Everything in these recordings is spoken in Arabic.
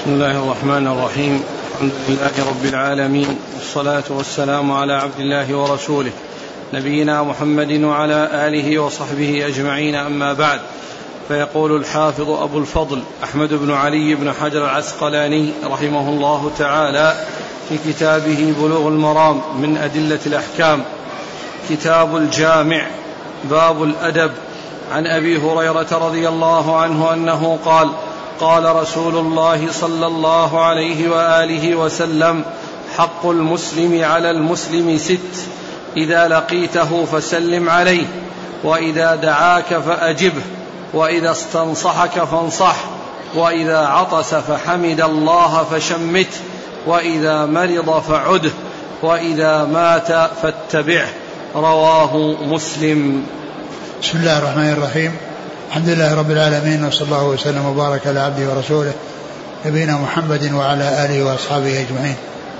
بسم الله الرحمن الرحيم. الحمد لله رب العالمين، والصلاة والسلام على عبد الله ورسوله نبينا محمد وعلى آله وصحبه أجمعين، أما بعد. فيقول الحافظ أبو الفضل أحمد بن علي بن حجر العسقلاني رحمه الله تعالى في كتابه بلوغ المرام من أدلة الأحكام، كتاب الجامع، باب الأدب. عن أبي هريرة رضي الله عنه أنه قال: قال رسول الله صلى الله عليه وآله وسلم: حق المسلم على المسلم 6: إذا لقيته فسلم عليه، وإذا دعاك فأجبه، وإذا استنصحك فانصح، وإذا عطس فحمد الله فشمته، وإذا مرض فعده، وإذا مات فاتبعه. رواه مسلم. بسم الله الرحمن الرحيم. الحمد لله رب العالمين، وصلى الله وسلم وبارك على عبده ورسوله نبينا محمد وعلى آله وأصحابه أجمعين.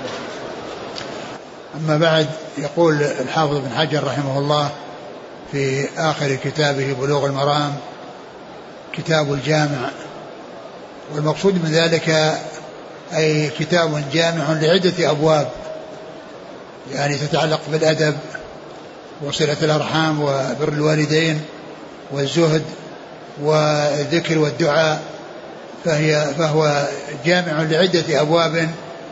أما بعد، يقول الحافظ بن حجر رحمه الله في آخر كتابه بلوغ المرام كتاب الجامع، والمقصود من ذلك أي كتاب جامع لعدة أبواب، يعني تتعلق بالأدب وصلة الأرحام وبر الوالدين والزهد والذكر والدعاء، فهو جامع لعدة أبواب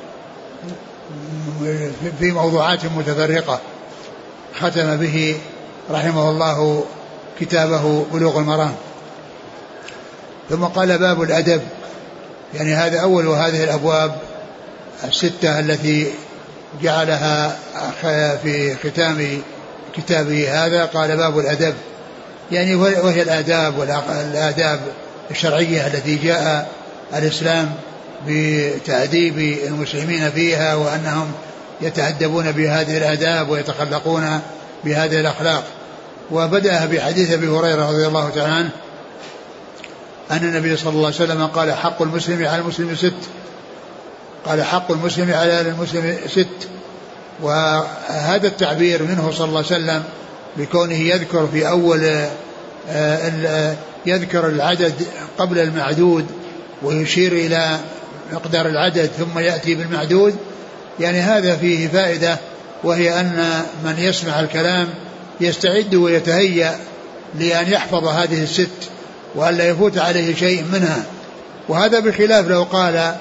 في موضوعات متفرقة، ختم به رحمه الله كتابه بلوغ المرام. ثم قال: باب الأدب، يعني هذا أول هذه الأبواب 6 التي جعلها في ختام كتابه هذا. قال: باب الأدب، يعني وهي الآداب الشرعية التي جاء الإسلام بتأديب المسلمين فيها، وأنهم يتأدبون بهذه الآداب ويتخلقون بهذه الأخلاق. وبدأ بحديث أبي هريرة رضي الله تعالى عنه أن النبي صلى الله عليه وسلم قال: حق المسلم على المسلم 6. قال: حق المسلم على المسلم 6. وهذا التعبير منه صلى الله عليه وسلم بكونه يذكر في أول يذكر العدد قبل المعدود ويشير إلى مقدار العدد ثم يأتي بالمعدود، يعني هذا فيه فائدة، وهي أن من يسمع الكلام يستعد ويتهيأ لأن يحفظ هذه 6 وأن لا يفوت عليه شيء منها. وهذا بخلاف لو قال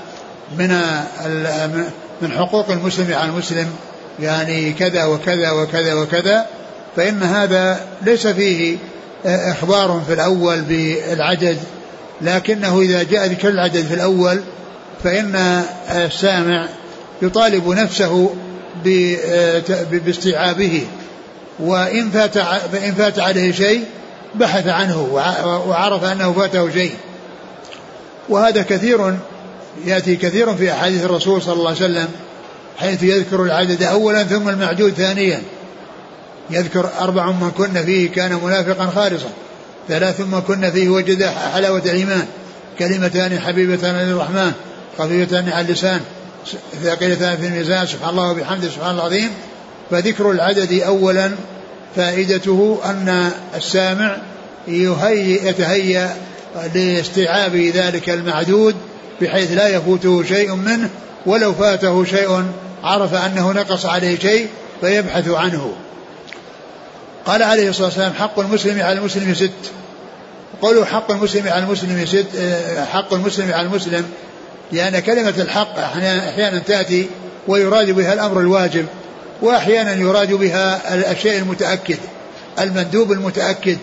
من حقوق المسلم على المسلم يعني كذا وكذا وكذا وكذا، فإن هذا ليس فيه إخبار في الأول بالعدد، لكنه إذا جاء ذكر العدد في الأول فإن السامع يطالب نفسه باستيعابه، وإن فات عليه شيء بحث عنه وعرف أنه فاته شيء. وهذا كثير يأتي كثير في أحاديث الرسول صلى الله عليه وسلم، حيث يذكر العدد أولا ثم المعدود ثانيا. يذكر 4 من كن فيه كان منافقا خالصا، 3 من كن فيه وجد حلاوة الإيمان، 2 حبيبتان للرحمن خفيفتان على اللسان ثقيلتان في الميزان، سبحان الله وبحمده سبحان العظيم. فذكر العدد أولا فائدته أن السامع يتهيأ لاستيعاب ذلك المعدود بحيث لا يفوته شيء منه، ولو فاته شيء عرف أنه نقص عليه شيء فيبحث عنه. قال عليه الصلاة والسلام: حق المسلم على المسلم 6. قولوا حق المسلم على المسلم 6، حق المسلم على المسلم، لأن كلمة الحق أحيانا تأتي ويراد بها الأمر الواجب، وأحيانا يراد بها الشيء المتأكد المندوب المتأكد،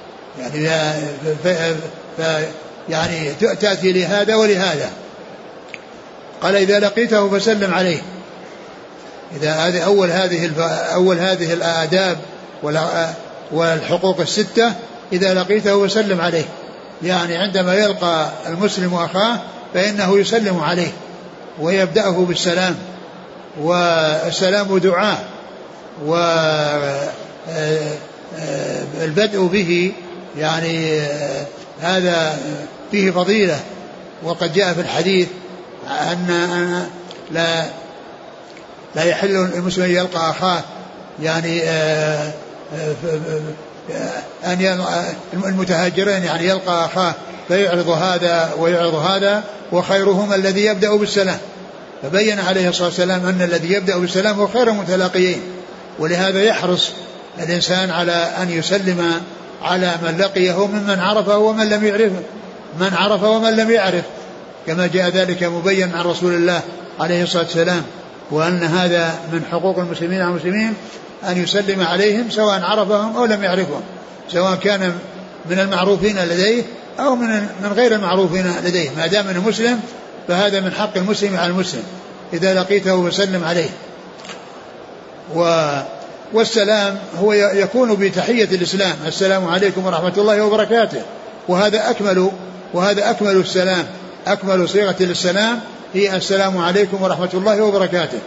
يعني تأتي لهذا ولهذا. قال: إذا لقيته فسلم عليه. إذا هذه أول هذه الآداب والحقوق 6: إذا لقيته فسلم عليه، يعني عندما يلقى المسلم أخاه فإنه يسلم عليه ويبدأه بالسلام، والسلام دعاء، والبدء به يعني هذا فيه فضيلة. وقد جاء في الحديث أن لا يحل المسلم يلقى أخاه، يعني أن المتهاجرين يعني يلقى أخاه فيعرض هذا ويعرض هذا، وخيرهما الذي يبدأ بالسلام. فبين عليه الصلاة والسلام أن الذي يبدأ بالسلام هو خير المتلاقيين، ولهذا يحرص الإنسان على أن يسلم على من لقيه ممن عرفه ومن لم يعرفه، من عرف ومن لم يعرف، كما جاء ذلك مبين عن رسول الله عليه الصلاة والسلام، وأن هذا من حقوق المسلمين على المسلمين أن يسلم عليهم سواء عرفهم أو لم يعرفهم، سواء كان من المعروفين لديه أو من غير المعروفين لديه، ما دام أنه مسلم فهذا من حق المسلم على المسلم إذا لقيته فسلم عليه. والسلام هو يكون بتحية الإسلام، السلام عليكم ورحمة الله وبركاته، وهذا أكمل السلام، أكمل صيغة للسلام هي السلام عليكم ورحمة الله وبركاته.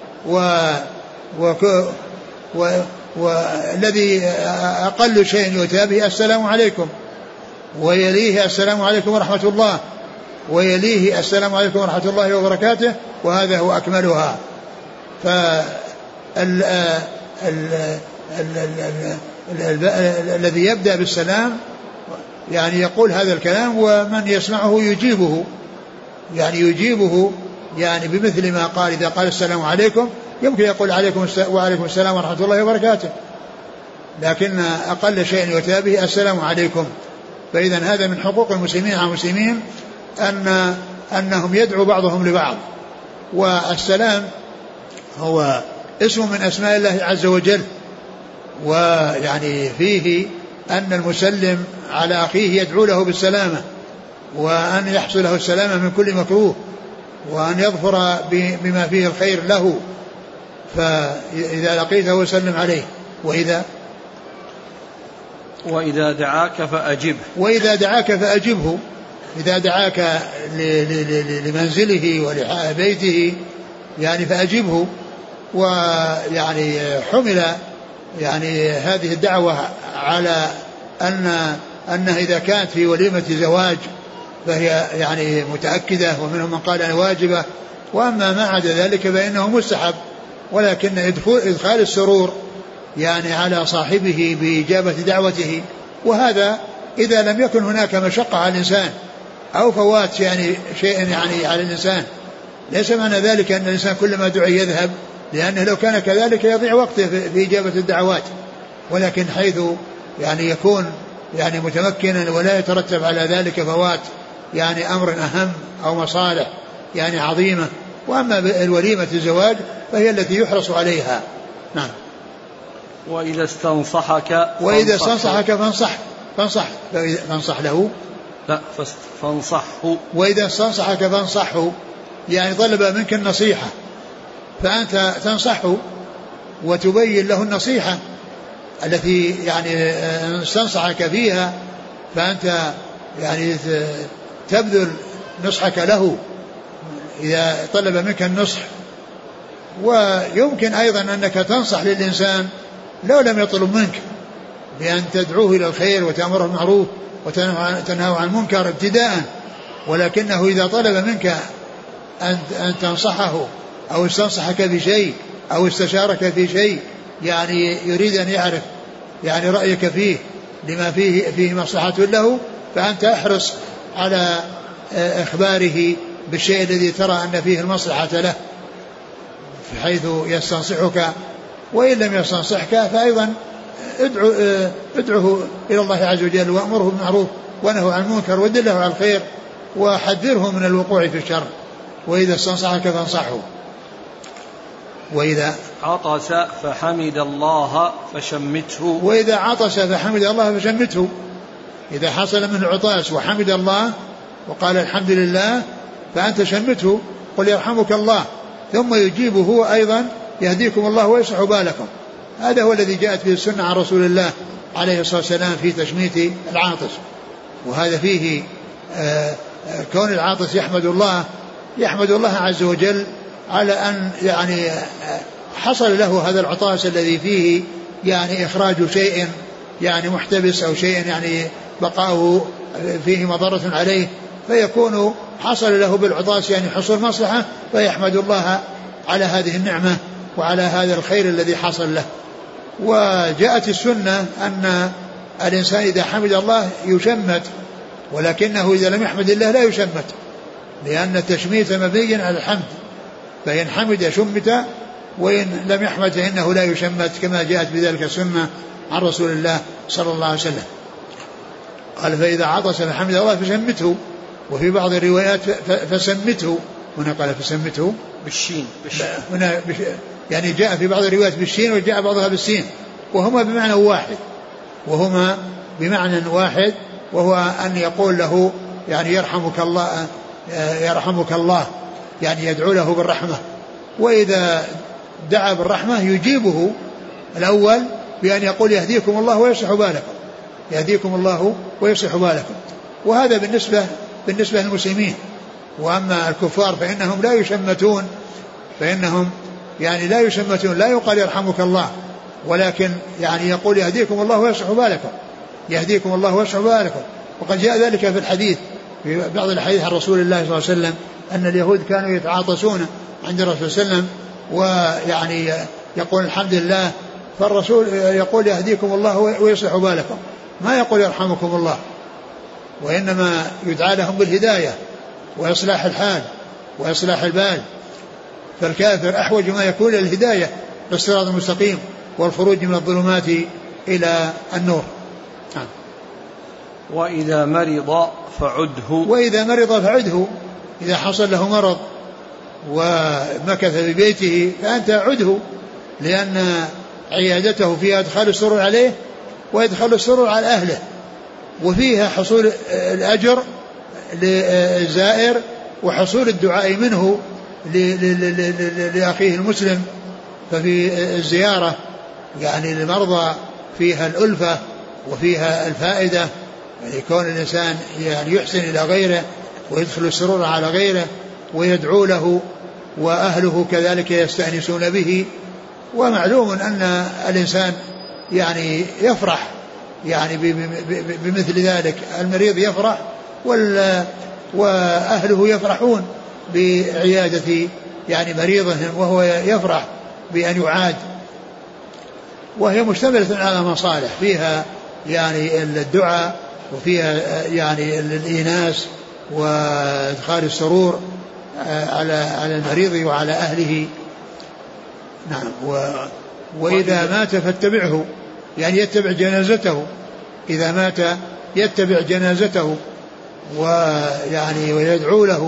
والذي أقل شيء يؤتى به السلام عليكم، ويليه السلام عليكم ورحمة الله، ويليه السلام عليكم ورحمة الله وبركاته، وهذا هو أكملها. الذي يبدأ بالسلام يعني يقول هذا الكلام، ومن يسمعه يجيبه يعني بمثل ما قال. إذا قال السلام عليكم يمكن يقول وعليكم السلام ورحمة الله وبركاته، لكن أقل شيء يتابه السلام عليكم. فإذا هذا من حقوق المسلمين على المسلمين أنهم يدعو بعضهم لبعض. والسلام هو اسم من أسماء الله عز وجل، ويعني فيه أن المسلم على أخيه يدعو له بالسلامة، وأن يحصل له السلامة من كل مكروه، وأن يظفر بما فيه الخير له. فإذا لقيته سلم عليه. وإذا دعاك فأجبه، إذا دعاك لمنزله ولبيته يعني فأجبه. ويعني حمل يعني هذه الدعوة على أنها إذا كانت في وليمة زواج فهي يعني متأكدة، ومنهم من قال أنها واجبة، وأما ما عدا ذلك فإنه مستحب، ولكن إدخال السرور يعني على صاحبه بإجابة دعوته. وهذا إذا لم يكن هناك مشقة على الإنسان أو فوات يعني شيء يعني على الإنسان، ليس معنى ذلك أن الإنسان كلما دعي يذهب، لأنه لو كان كذلك يضيع وقته في إجابة الدعوات. ولكن حيث يعني يكون يعني متمكنا ولا يترتب على ذلك فوات يعني أمر أهم أو مصالح يعني عظيمة. وأما الوليمة الزواج فهي التي يحرص عليها. نعم. وإذا استنصحك فانصح له، لا فانصحه. وإذا استنصحك فانصحه، يعني طلب منك النصيحة فأنت تنصحه وتبين له النصيحة التي يعني استنصحك فيها، فأنت يعني تبذل نصحك له إذا طلب منك النصح. ويمكن أيضا أنك تنصح للإنسان لو لم يطلب منك، بأن تدعوه إلى الخير وتأمره بالمعروف وتنهاه عن المنكر ابتداء، ولكنه إذا طلب منك أن تنصحه أو استنصحك بشيء أو استشارك في شيء يعني يريد أن يعرف يعني رأيك فيه لما فيه مصلحة له، فأنت احرص على إخباره بالشيء الذي ترى أن فيه المصلحة له، حيث يستنصحك. وإن لم يستنصحك فأيضا ادعه إلى الله عز وجل، وأمره بالمعروف ونهه عن المنكر ودله على الخير، وحذره من الوقوع في الشر. وإذا استنصحك فانصحه. وإذا عطس فحمد الله فشمته. وإذا عطس فحمد الله فشمته، إذا حصل منه عطاس وحمد الله وقال الحمد لله فأنت شمته، قل يرحمك الله، ثم يجيبه هو أيضا يهديكم الله ويصلح بالكم. هذا هو الذي جاءت به السنة عن رسول الله عليه الصلاة والسلام في تشميت العاطس. وهذا فيه كون العاطس يحمد الله عز وجل على أن يعني حصل له هذا العطاس الذي فيه يعني إخراج شيء يعني محتبس أو شيء يعني بقاؤه فيه مضرة عليه، فيكون حصل له بالعطاس يعني حصول مصلحة، فيحمد الله على هذه النعمة وعلى هذا الخير الذي حصل له. وجاءت السنة أن الإنسان إذا حمد الله يشمت ولكنه إذا لم يحمد الله لا يشمت، لأن التشميت مبني على الحمد، فإن حمد شمت وإن لم يحمد فإنه لا يشمت، كما جاءت بذلك السنة عن رسول الله صلى الله عليه وسلم. قال فإذا عطس فحمد الله فشمته، وفي بعض الروايات فسمته، هنا قال فسمته بالشين هنا يعني جاء في بعض الروايات بالشين وجاء بعضها بالسين، وهما بمعنى واحد، وهو أن يقول له يعني يرحمك الله، يعني يدعو له بالرحمة. وإذا دعا بالرحمة يجيبه الأول بأن يقول يهديكم الله ويصلح بالكم، يهديكم الله ويصلح بالكم. وهذا بالنسبة للمسلمين. وأما الكفار فإنهم لا يشمتون، لا يقال يرحمك الله، ولكن يعني يقول يهديكم الله ويصلح بالكم، يهديكم الله ويصلح بالكم. وقد جاء ذلك في الحديث، في بعض الحديث عن رسول الله صلى الله عليه وسلم أن اليهود كانوا يتعاطسون عند الرسول صلى الله عليه وسلم، ويعني يقول الحمد لله، فالرسول يقول يهديكم الله ويصلح بالكم، ما يقول يرحمكم الله، وإنما يدعى لهم بالهداية وإصلاح الحال وإصلاح البال. فالكافر أحوج ما يكون إلى الهداية بالصراط المستقيم والخروج من الظلمات إلى النور. وإذا مرض فعده، إذا حصل له مرض ومكث في بيته فأنت عده، لأن عيادته فيها إدخال السرور عليه وإدخال السرور على أهله، وفيها حصول الأجر للزائر وحصول الدعاء منه لأخيه المسلم. ففي الزيارة يعني للمرضى فيها الألفة وفيها الفائدة، يعني كون الإنسان يعني يحسن إلى غيره ويدخل السرور على غيره ويدعو له، وأهله كذلك يستأنسون به. ومعلوم أن الإنسان يعني يفرح يعني بمثل ذلك، المريض يفرح وأهله يفرحون بعيادة يعني مريضهم، وهو يفرح بأن يعاد. وهي مشتملة على مصالح، فيها يعني الدعاء وفيها يعني الإيناس وإدخال السرور على المريض وعلى أهله. نعم. وإذا مات فاتبعه، يعني يتبع جنازته، إذا مات يتبع جنازته ويعني ويدعو له.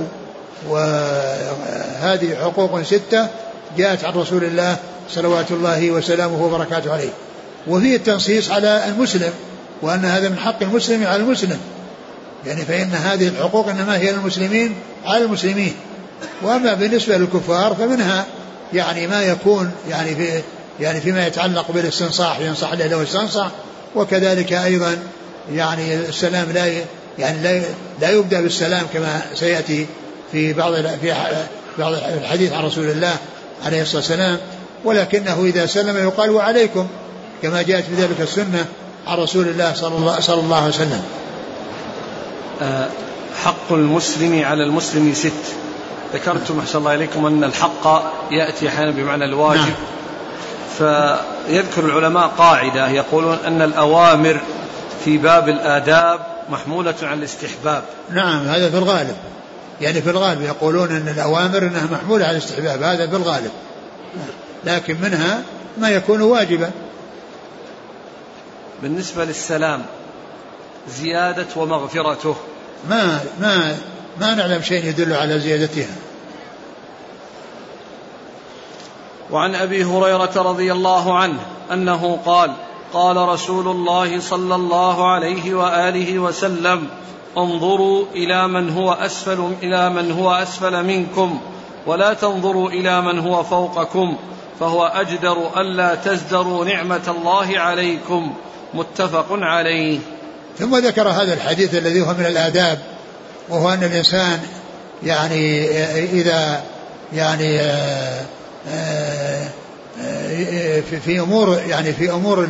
وهذه حقوق 6 جاءت عن رسول الله صلوات الله وسلامه وبركاته عليه. وفيه التنصيص على المسلم، وأن هذا من حق المسلم على المسلم، يعني فإن هذه الحقوق إنما هي للمسلمين على المسلمين. وأما بالنسبة للكفار فمنها يعني ما يكون يعني فيما يتعلق بالاستنصاح، ينصح له لو استنصح. وكذلك أيضا يعني السلام لا يبدأ بالسلام كما سيأتي في بعض الحديث عن رسول الله عليه الصلاة والسلام، ولكنه إذا سلم يقال وعليكم، كما جاءت بذلك السنة عن رسول الله صلى الله عليه وسلم. حق المسلم على المسلم 6. ذكرتم أحسن الله إليكم أن الحق يأتي أحيانا بمعنى الواجب. نعم. فيذكر العلماء قاعدة يقولون أن الأوامر في باب الآداب محمولة على الاستحباب. نعم، هذا في الغالب، يعني في الغالب يقولون أن الأوامر أنها محمولة على الاستحباب، هذا في الغالب، لكن منها ما يكون واجبا. بالنسبة للسلام زيادة ومغفرته ما نعلم شيء يدل على زيادتها. وعن أبي هريرة رضي الله عنه أنه قال: قال رسول الله صلى الله عليه وآله وسلم: انظروا إلى من هو أسفل منكم، ولا تنظروا إلى من هو فوقكم، فهو أجدر ألا تزدروا نعمة الله عليكم. متفق عليه. ثم ذكر هذا الحديث الذي هو من الآداب، وهو أن الإنسان يعني إذا يعني في أمور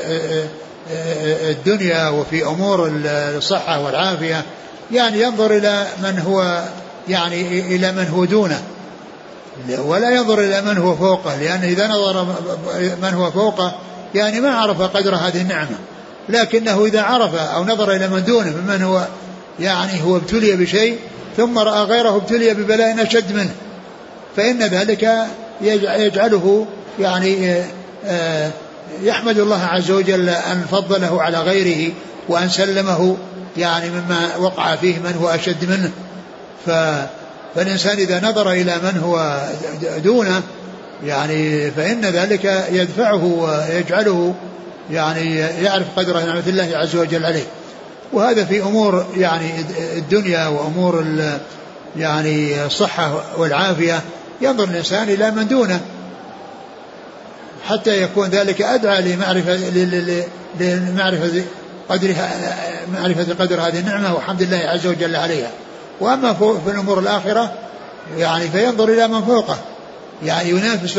الدنيا وفي أمور الصحة والعافية يعني ينظر إلى من هو إلى من هو دونه، ولا ينظر إلى من هو فوقه، لأن إذا نظر من هو فوقه يعني ما عرف قدر هذه النعمة. لكنه إذا عرف أو نظر إلى من دونه ممن هو يعني هو ابتلي بشيء ثم رأى غيره ابتلي ببلاء أشد منه، فإن ذلك يجعله يعني يحمد الله عز وجل أن فضله على غيره وأن سلمه يعني مما وقع فيه من هو أشد منه. فالإنسان إذا نظر إلى من هو دونه يعني فإن ذلك يدفعه ويجعله يعني يعرف قدر نعمة الله عز وجل عليه. وهذا في أمور يعني الدنيا وأمور يعني الصحة والعافية، ينظر الإنسان إلى من دونه حتى يكون ذلك أدعى لمعرفة قدر هذه النعمة وحمد الله عز وجل عليها. وأما في الأمور الآخرة يعني فينظر إلى من فوقه، يعني ينافس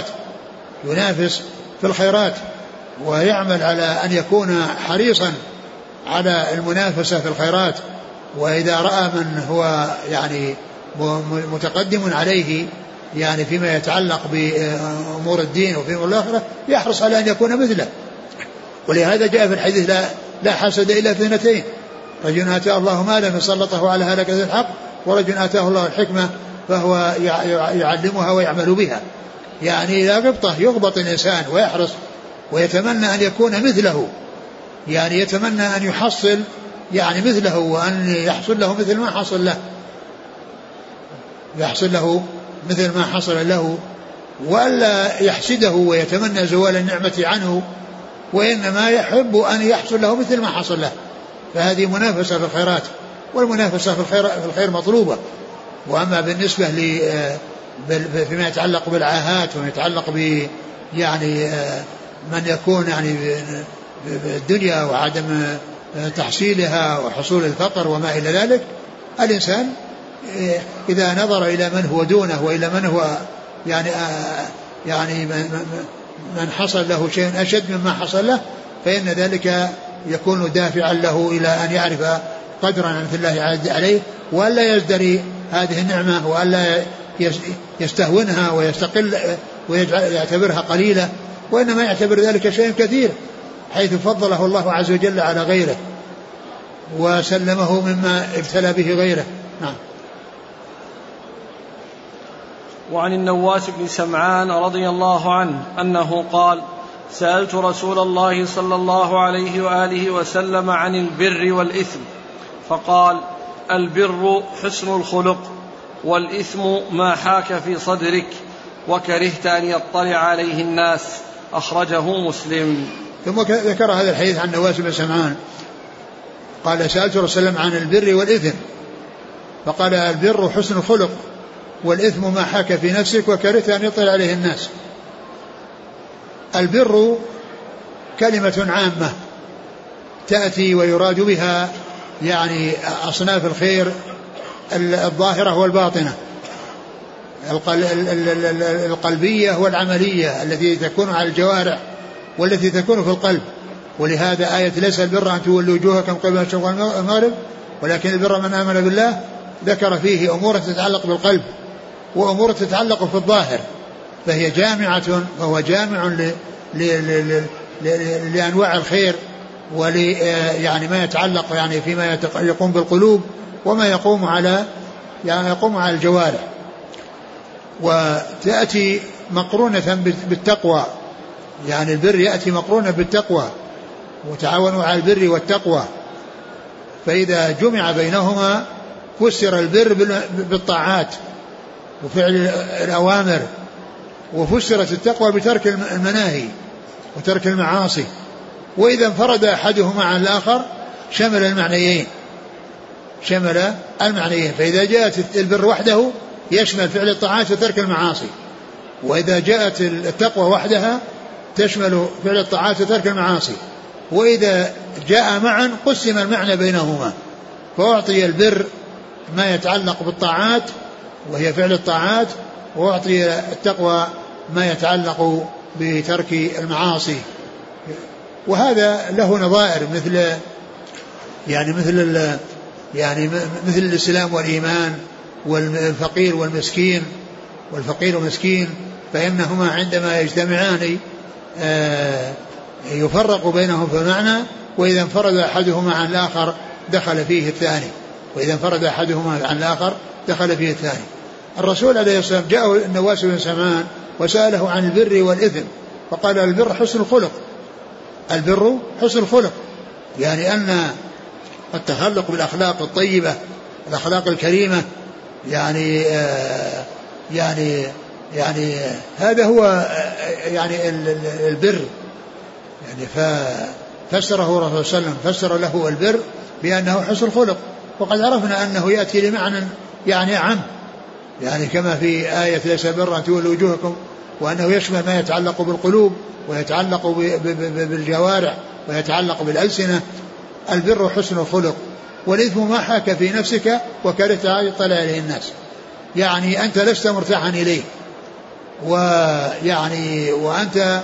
في الخيرات ويعمل على أن يكون حريصا على المنافسة في الخيرات. وإذا رأى من هو يعني متقدم عليه يعني فيما يتعلق بأمور الدين وفي أمور الآخرة يحرص على أن يكون مثله. ولهذا جاء في الحديث لا حسد إلا في اثنتين: رجل آتاه الله مالا فسلطه على هلكة الحق، ورجل آتاه الله الحكمة فهو يعلمها ويعمل بها. يعني لا غبطة، يغبط الإنسان ويحرص ويتمنى أن يكون مثله، يعني يتمنى أن يحصل يعني مثله وأن يحصل له مثل ما حصل له، وألا يحسده ويتمنى زوال النعمة عنه، وإنما يحب أن يحصل له مثل ما حصل له. فهذه منافسة في الخيرات، والمنافسة في الخير مطلوبة. وأما بالنسبة فيما يتعلق بالعاهات وما يتعلق ب يعني من يكون يعني بالدنيا وعدم تحصيلها وحصول الفقر وما إلى ذلك، الإنسان إذا نظر إلى من هو دونه وإلى من هو يعني من حصل له شيء أشد مما حصل له، فإن ذلك يكون دافعا له إلى أن يعرف قدر نعمة الله عليه، وألا يزدري هذه النعمة، وألا يستهونها ويستقل ويعتبرها قليلة، وإنما يعتبر ذلك شيء كثير، حيث فضله الله عز وجل على غيره وسلمه مما ابتلى به غيره. نعم. وعن النواس بن سمعان رضي الله عنه أنه قال: سألت رسول الله صلى الله عليه وآله وسلم عن البر والإثم، فقال: البر حسن الخلق، والإثم ما حاك في صدرك وكرهت أن يطلع عليه الناس. أخرجه مسلم. ثم ذكر هذا الحديث عن النواس بن سمعان قال: سألت رسول الله عن البر والإثم، فقال: البر حسن الخلق، والإثم ما حاك في نفسك وكرهت أن يطلع عليه الناس. البر كلمة عامة تأتي ويراد بها يعني أصناف الخير الظاهرة والباطنة، القلبية والعملية التي تكون على الجوارح والتي تكون في القلب. ولهذا آية ليس البر أن تولوا وجوهكم قبل المشرق والمغرب ولكن البر من آمن بالله، ذكر فيه أمور تتعلق بالقلب وأمور تتعلق في الظاهر، فهي جامعة، فهو جامع لأنواع الخير يعني ما يتعلق يعني فيما يقوم بالقلوب وما يقوم على الجوارح. وتأتي مقرونة بالتقوى، يعني البر يأتي مقرونة بالتقوى، وتعاونوا على البر والتقوى، فإذا جمع بينهما فسر البر بالطاعات وفعل الأوامر، وفسرت التقوى بترك المناهي وترك المعاصي. وإذا انفرد أحدهما عن الآخر شمل المعنيين، فإذا جاءت البر وحده يشمل فعل الطاعات وترك المعاصي، وإذا جاءت التقوى وحدها تشمل فعل الطاعات وترك المعاصي. وإذا جاء معا قسم المعنى بينهما، فأعطي البر ما يتعلق بالطاعات وهي فعل الطاعات، وأعطي التقوى ما يتعلق بترك المعاصي. وهذا له نظائر مثل الإسلام والإيمان والفقير والمسكين، فإنهما عندما يجتمعان يفرق بينهم في المعنى، وإذا انفرد أحدهما عن الآخر دخل فيه الثاني. وإذا انفرد أحدهما عن الآخر دخل فيه الثاني. الرسول عليه الصلاة والسلام جاءه النواس بن سمعان وسأله عن البر والإثم فقال البر حسن الخلق. البر حسن الخلق يعني أن التخلق بالأخلاق الطيبة الأخلاق الكريمة يعني هذا هو يعني البر يعني. ففسره الرسول صلى الله عليه وسلم فسر له البر بأنه حسن الخلق. وقد عرفنا أنه يأتي لمعنى يعني عام يعني كما في آية ليس البر أن تولوا وجوهكم وأنه يشمل ما يتعلق بالقلوب ويتعلق بالجوارح ويتعلق بالألسنة. البر حسن الخلق والإثم ما حاك في نفسك وكرهت أن يطلع عليه الناس يعني أنت لست مرتاحا إليه ويعني وأنت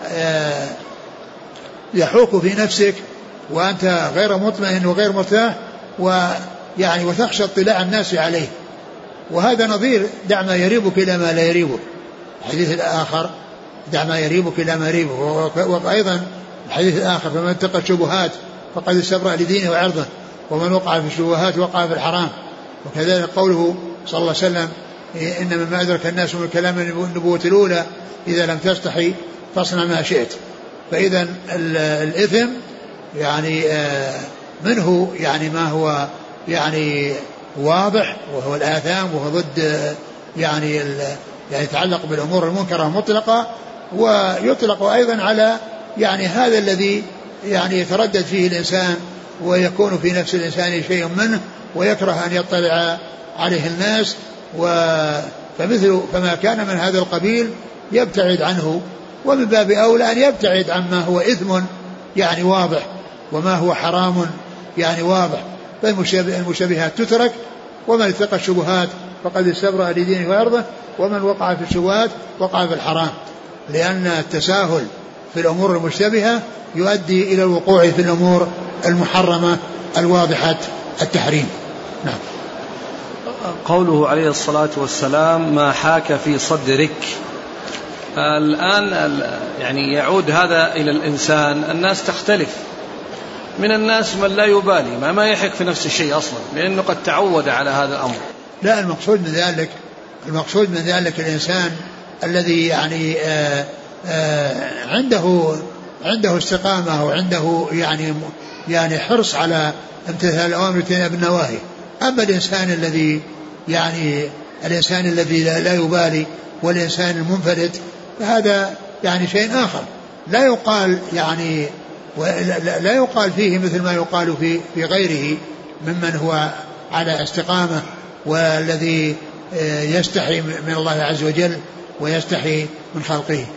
يحوك في نفسك وأنت غير مطمئن وغير مرتاح ويعني وتخشى اطلاع الناس عليه. وهذا نظير دع ما يريبك إلى ما لا يريبك. الحديث الآخر دع ما يريبك إلى ما يريبك. وأيضا الحديث الآخر فمن اتقى الشبهات فقد استبرأ لدينه وعرضه ومن وقع في الشبهات وقع في الحرام. وكذلك قوله صلى الله عليه وسلم إن مما أدرك الناس من كلام النبوة الأولى إذا لم تستحي فاصنع ما شئت. فإذا الإثم يعني منه يعني ما هو يعني واضح وهو الآثام وهو ضد يعني يتعلق بالأمور المنكرة مطلقة ويطلق أيضا على يعني هذا الذي يعني يتردد فيه الإنسان ويكون في نفس الإنسان شيء منه ويكره أن يطلع عليه الناس. فما كان من هذا القبيل يبتعد عنه ومن باب أولى أن يبتعد عما هو إثم يعني واضح وما هو حرام يعني واضح. فالمشابهات تترك ومن اتقى الشبهات فقد استبرأ لدينه وعرضه ومن وقع في الشبهات وقع في الحرام. لأن التساهل في الأمور المشتبهة يؤدي إلى الوقوع في الأمور المحرمة الواضحة التحريم. نعم. قوله عليه الصلاة والسلام ما حاك في صدرك. الآن يعني يعود هذا إلى الإنسان. الناس تختلف. من الناس من لا يبالي ما يحك في نفس الشيء أصلا لأنه قد تعود على هذا الأمر. لا المقصود من ذلك الإنسان الذي يعني عنده استقامة وعنده يعني حرص على امتثال الأوامر واجتناب النواهي. أما الإنسان الذي لا يبالي والإنسان المنفرد فهذا يعني شيء آخر لا يقال فيه مثل ما يقال في غيره ممن هو على استقامة والذي يستحي من الله عز وجل ويستحي من خلقه.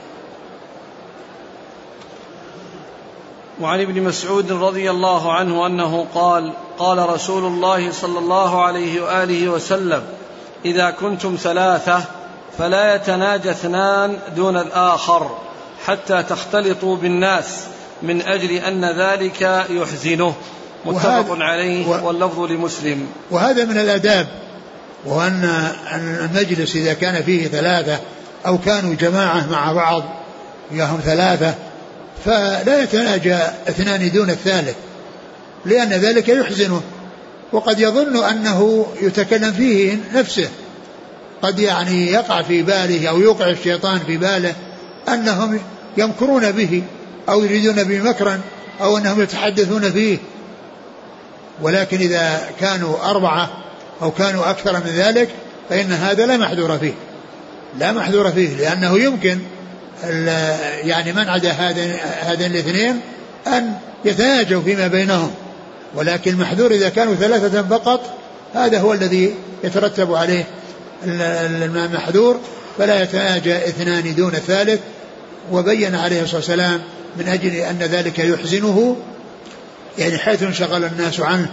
وعن ابن مسعود رضي الله عنه أنه قال رسول الله صلى الله عليه وآله وسلم إذا كنتم ثلاثة فلا يتناجى اثنان دون الآخر حتى تختلطوا بالناس من أجل أن ذلك يحزنه. متفق عليه واللفظ لمسلم. وهذا من الآداب وأن المجلس إذا كان فيه ثلاثة أو كانوا جماعة مع بعض ياهم ثلاثة فلا يتناجى اثنان دون الثالث لأن ذلك يحزنه وقد يظن أنه يتكلم فيه نفسه. قد يعني يقع في باله أو يوقع الشيطان في باله أنهم يمكرون به أو يريدون به مكرا أو أنهم يتحدثون فيه. ولكن إذا كانوا أربعة أو كانوا أكثر من ذلك فإن هذا لا محذور فيه لأنه يمكن يعني من عدا هذين الاثنين أن يتناجوا فيما بينهم. ولكن المحذور إذا كانوا ثلاثة فقط هذا هو الذي يترتب عليه المحذور فلا يتناجى اثنان دون الثالث. وبين عليه الصلاة والسلام من أجل أن ذلك يحزنه يعني حيث انشغل الناس عنه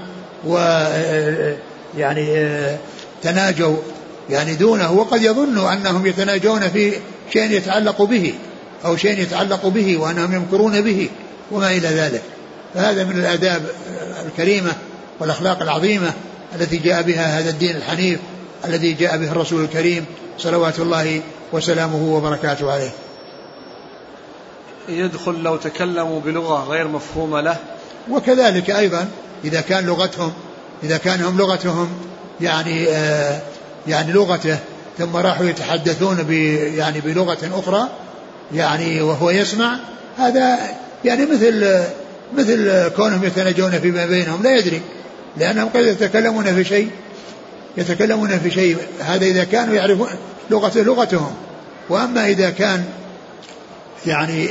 ويعني تناجوا يعني دونه وقد يظن أنهم يتناجون في شيء يتعلق به أو شيء يتعلق به وأنهم يمكرون به وما إلى ذلك. فهذا من الآداب الكريمة والأخلاق العظيمة التي جاء بها هذا الدين الحنيف الذي جاء به الرسول الكريم صلوات الله وسلامه وبركاته عليه. يدخل لو تكلموا بلغة غير مفهومة له. وكذلك أيضا إذا كان لغتهم إذا كان هم لغتهم يعني لغته ثم راحوا يتحدثون يعني بلغة أخرى يعني وهو يسمع، هذا يعني مثل كونهم يتناجون فيما بينهم لا يدري، لأنهم قد يتكلمون في شيء هذا إذا كانوا يعرفون لغتهم. وأما إذا كان يعني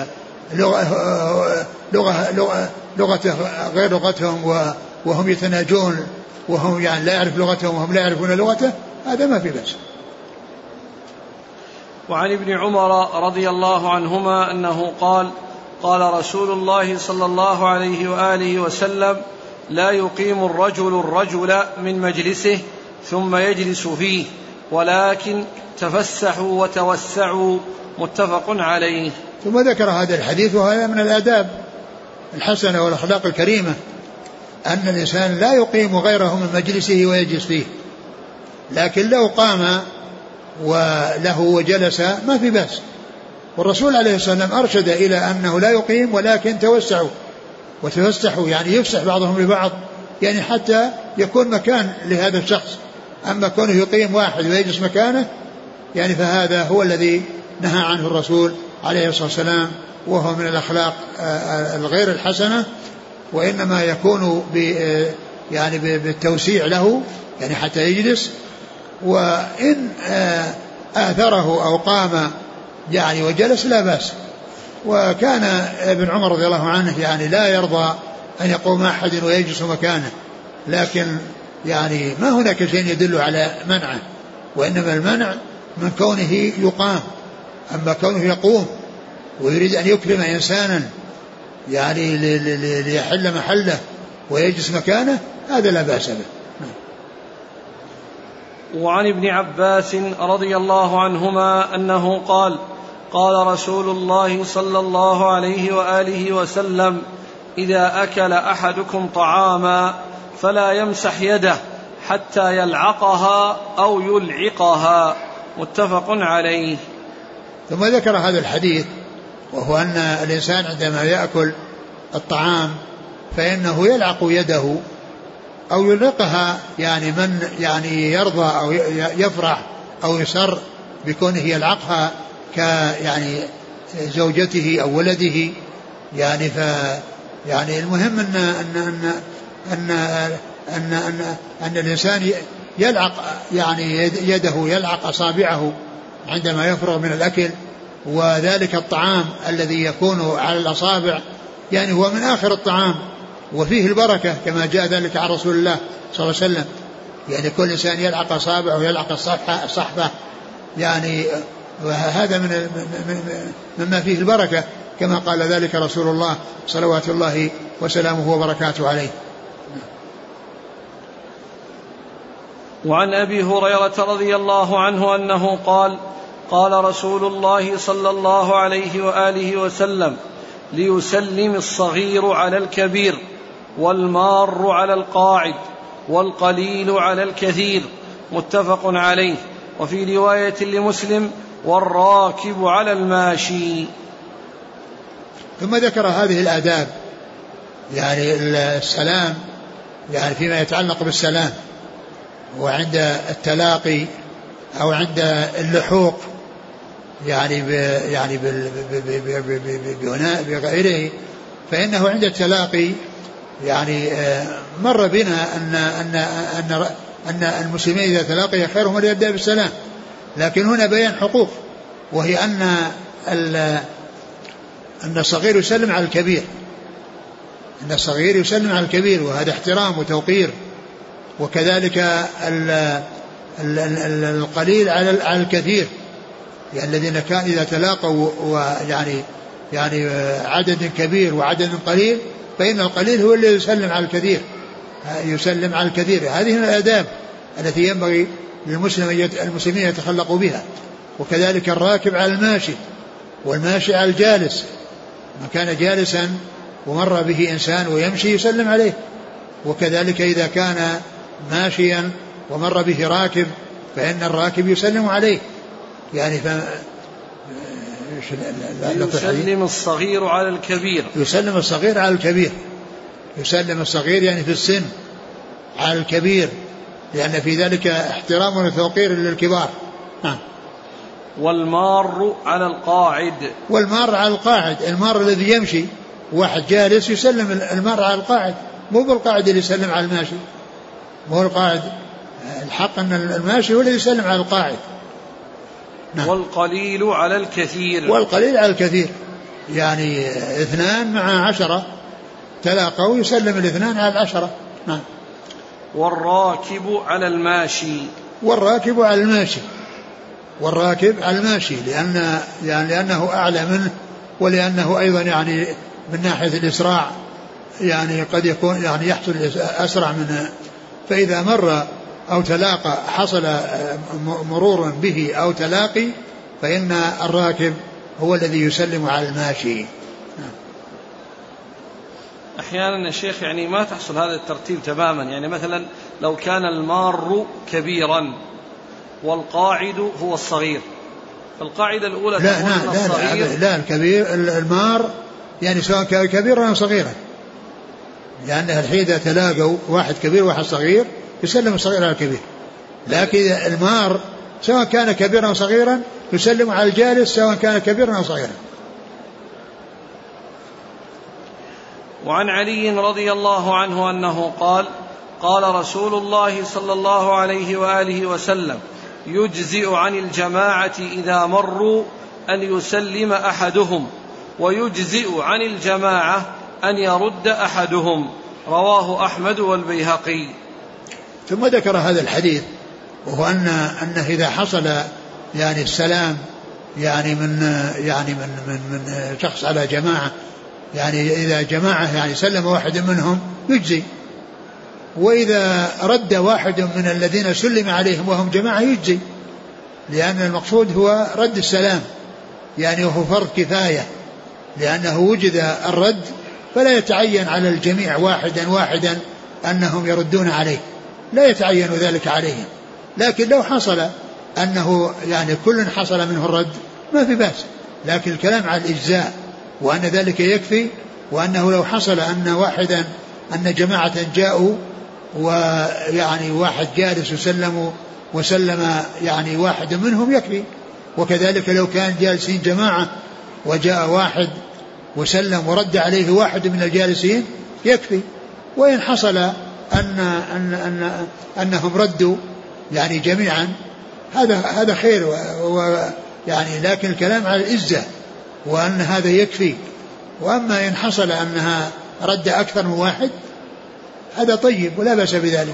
لغته غير لغتهم وهم يتناجون وهم يعني لا يعرف لغتهم وهم لا يعرفون لغته، هذا ما في بأس. وعن ابن عمر رضي الله عنهما أنه قال رسول الله صلى الله عليه وآله وسلم: لا يقيم الرجل من مجلسه ثم يجلس فيه، ولكن تفسحوا وتوسعوا، متفق عليه. ثم ذكر هذا الحديث، وهذا من الآداب الحسنة والأخلاق الكريمة، أن الإنسان لا يقيم غيره من مجلسه ويجلس فيه، لكن لو قام وله وجلس ما في بأس. والرسول عليه الصلاة والسلام أرشد إلى أنه لا يقيم ولكن توسعوا وتفسحوا، يعني يفسح بعضهم لبعض، يعني حتى يكون مكان لهذا الشخص. أما كونه يقيم واحد ويجلس مكانه يعني فهذا هو الذي نهى عنه الرسول عليه الصلاة والسلام، وهو من الأخلاق الغير الحسنة، وإنما يكون يعني بالتوسيع له يعني حتى يجلس. وإن آثره أو قام يعني وجلس لا بأس. وكان ابن عمر رضي الله عنه يعني لا يرضى أن يقوم أحد ويجلس مكانه، لكن يعني ما هناك شيء يدل على منعه، وإنما المنع من كونه يقام. أما كونه يقوم ويريد أن يكرم إنسانا يعني ليحل محله ويجلس مكانه، هذا لا بأس به. وعن ابن عباس رضي الله عنهما أنه قال رسول الله صلى الله عليه وآله وسلم: إذا أكل أحدكم طعاما فلا يمسح يده حتى يلعقها أو يلعقها، متفق عليه. ثم ذكر هذا الحديث، وهو أن الإنسان عندما يأكل الطعام فإنه يلعق يده أو يلعقها، يعني من يعني يرضى أو يفرح أو يسر بكونه يلعقها يعني زوجته أو ولده، يعني يعني المهم أن الإنسان يلعق يعني يده، يلعق أصابعه عندما يفرغ من الأكل، وذلك الطعام الذي يكون على الأصابع يعني هو من آخر الطعام وفيه البركة كما جاء ذلك عن رسول الله صلى الله عليه وسلم. يعني كل إنسان يلعق أصابعه ويلعق الصحفة يعني، وهذا مما فيه البركة كما قال ذلك رسول الله صلوات الله وسلامه وبركاته عليه. وعن أبي هريرة رضي الله عنه أنه قال رسول الله صلى الله عليه وآله وسلم: ليسلم الصغير على الكبير، والمار على القاعد، والقليل على الكثير، متفق عليه. وفي رواية لمسلم: والراكب على الماشي. ثم ذكر هذه الآداب يعني السلام، يعني فيما يتعلق بالسلام، وعند التلاقي أو عند اللحوق يعني بغيره، فإنه عند التلاقي يعني مر بنا أن المسلمين إذا تلاقي خيرهم أن يبدأ بالسلام، لكن هنا بيان حقوق، وهي أن الصغير يسلم على الكبير، أن الصغير يسلم على الكبير، وهذا احترام وتوقير. وكذلك القليل على الكثير، يعني الذين كان إذا تلاقوا يعني عدد كبير وعدد قليل، فإن القليل هو اللي يسلم على الكثير، يسلم على الكثير. هذه من الآداب التي ينبغي للمسلمين يتخلقوا بها. وكذلك الراكب على الماشي، والماشي على الجالس، من كان جالسا ومر به إنسان ويمشي يسلم عليه. وكذلك إذا كان ماشيا ومر به راكب فإن الراكب يسلم عليه، يعني يسلم الصغير على الكبير، يسلم الصغير على الكبير، يسلم الصغير يعني في السن، على الكبير، لأن في ذلك احترام وتوقير للكبار. والمار على القاعد. والمار على القاعد، المار الذي يمشي، واحد جالس يسلم المار على القاعد، مو بالقاعد اللي يسلم على الماشي، مو القاعد، الحق أن الماشي هو الذي يسلم على القاعد. والقليل على الكثير. والقليل على الكثير، يعني 2 مع 10 تلاقوا يسلم 2 على 10. والراكب على الماشي. والراكب على الماشي، والراكب على الماشي لأنه أعلى منه، ولأنه أيضا يعني من ناحية الإسراع يعني قد يكون يعني يحصل أسرع منه، فإذا مر أو تلاقى حصل مرور به أو تلاقي، فإن الراكب هو الذي يسلم على الماشي. أحيانا يا شيخ يعني ما تحصل هذا الترتيب تماما، يعني مثلا لو كان المار كبيرا والقاعد هو الصغير، فالقاعدة الأولى تكون الصغير. لا الكبير المار يعني سواء كان كبيرا أو صغيرا، لأنها الحين تلاقوا واحد كبير وواحد صغير يسلم الصغير على الكبير، لكن المار سواء كان كبيرا أو صغيرا يسلم على الجالس سواء كان كبيرا أو صغيرا. وعن علي رضي الله عنه أنه قال: قال رسول الله صلى الله عليه وآله وسلم: يجزئ عن الجماعة إذا مروا أن يسلم أحدهم، ويجزئ عن الجماعة أن يرد أحدهم. رواه أحمد والبيهقي. ثم ذكر هذا الحديث، وهو أنه إذا حصل يعني السلام يعني من شخص على جماعة، يعني إذا جماعة يعني سلم واحد منهم يجزي، وإذا رد واحد من الذين سلم عليهم وهم جماعة يجزي، لأن المقصود هو رد السلام، يعني وهو فرض كفاية، لأنه وجد الرد فلا يتعين على الجميع واحدا أنهم يردون عليه، لا يتعين ذلك عليهم. لكن لو حصل أنه يعني كل حصل منه الرد ما في بأس، لكن الكلام على الإجزاء وأن ذلك يكفي، وأنه لو حصل أن جماعة جاءوا ويعني واحد جالس وسلم يعني واحد منهم يكفي، وكذلك لو كان جالسين جماعة وجاء واحد وسلم ورد عليه واحد من الجالسين يكفي. وإن حصل أنهم ردوا يعني جميعا هذا خير، يعني لكن الكلام على الإجزاء وأن هذا يكفي. وأما إن حصل أنها رد أكثر من واحد هذا طيب ولا بأس بذلك.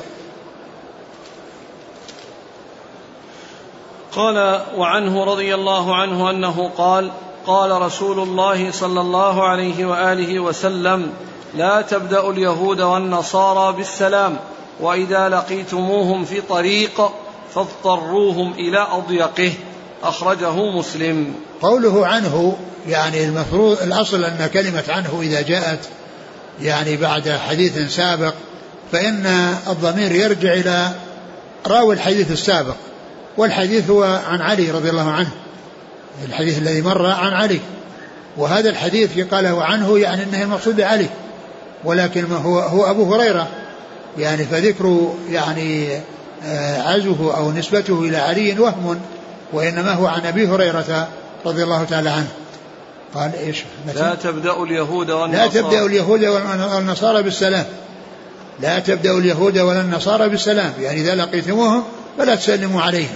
قال: وعنه رضي الله عنه أنه قال: قال رسول الله صلى الله عليه وآله وسلم: لا تبدأوا اليهود والنصارى بالسلام، وإذا لقيتموهم في طريق فاضطروهم إلى أضيقه. أخرجه مسلم. قوله عنه يعني المفروض الأصل أن كلمة عنه إذا جاءت يعني بعد حديث سابق فإن الضمير يرجع إلى راوي الحديث السابق، والحديث هو عن علي رضي الله عنه، الحديث الذي مر عن علي، وهذا الحديث قاله عنه يعني أنه المقصود علي، ولكن ما هو أبو هريرة يعني، فذكر يعني عزه أو نسبته إلى علي وهم، وإنما هو عن أبي هريرة رضي الله تعالى عنه. قال إيش؟ لا تبدأوا اليهود والنصارى بالسلام، لا تبدأوا اليهود ولا النصارى بالسلام، يعني إذا لقيتموهم فلا تسلموا عليهم،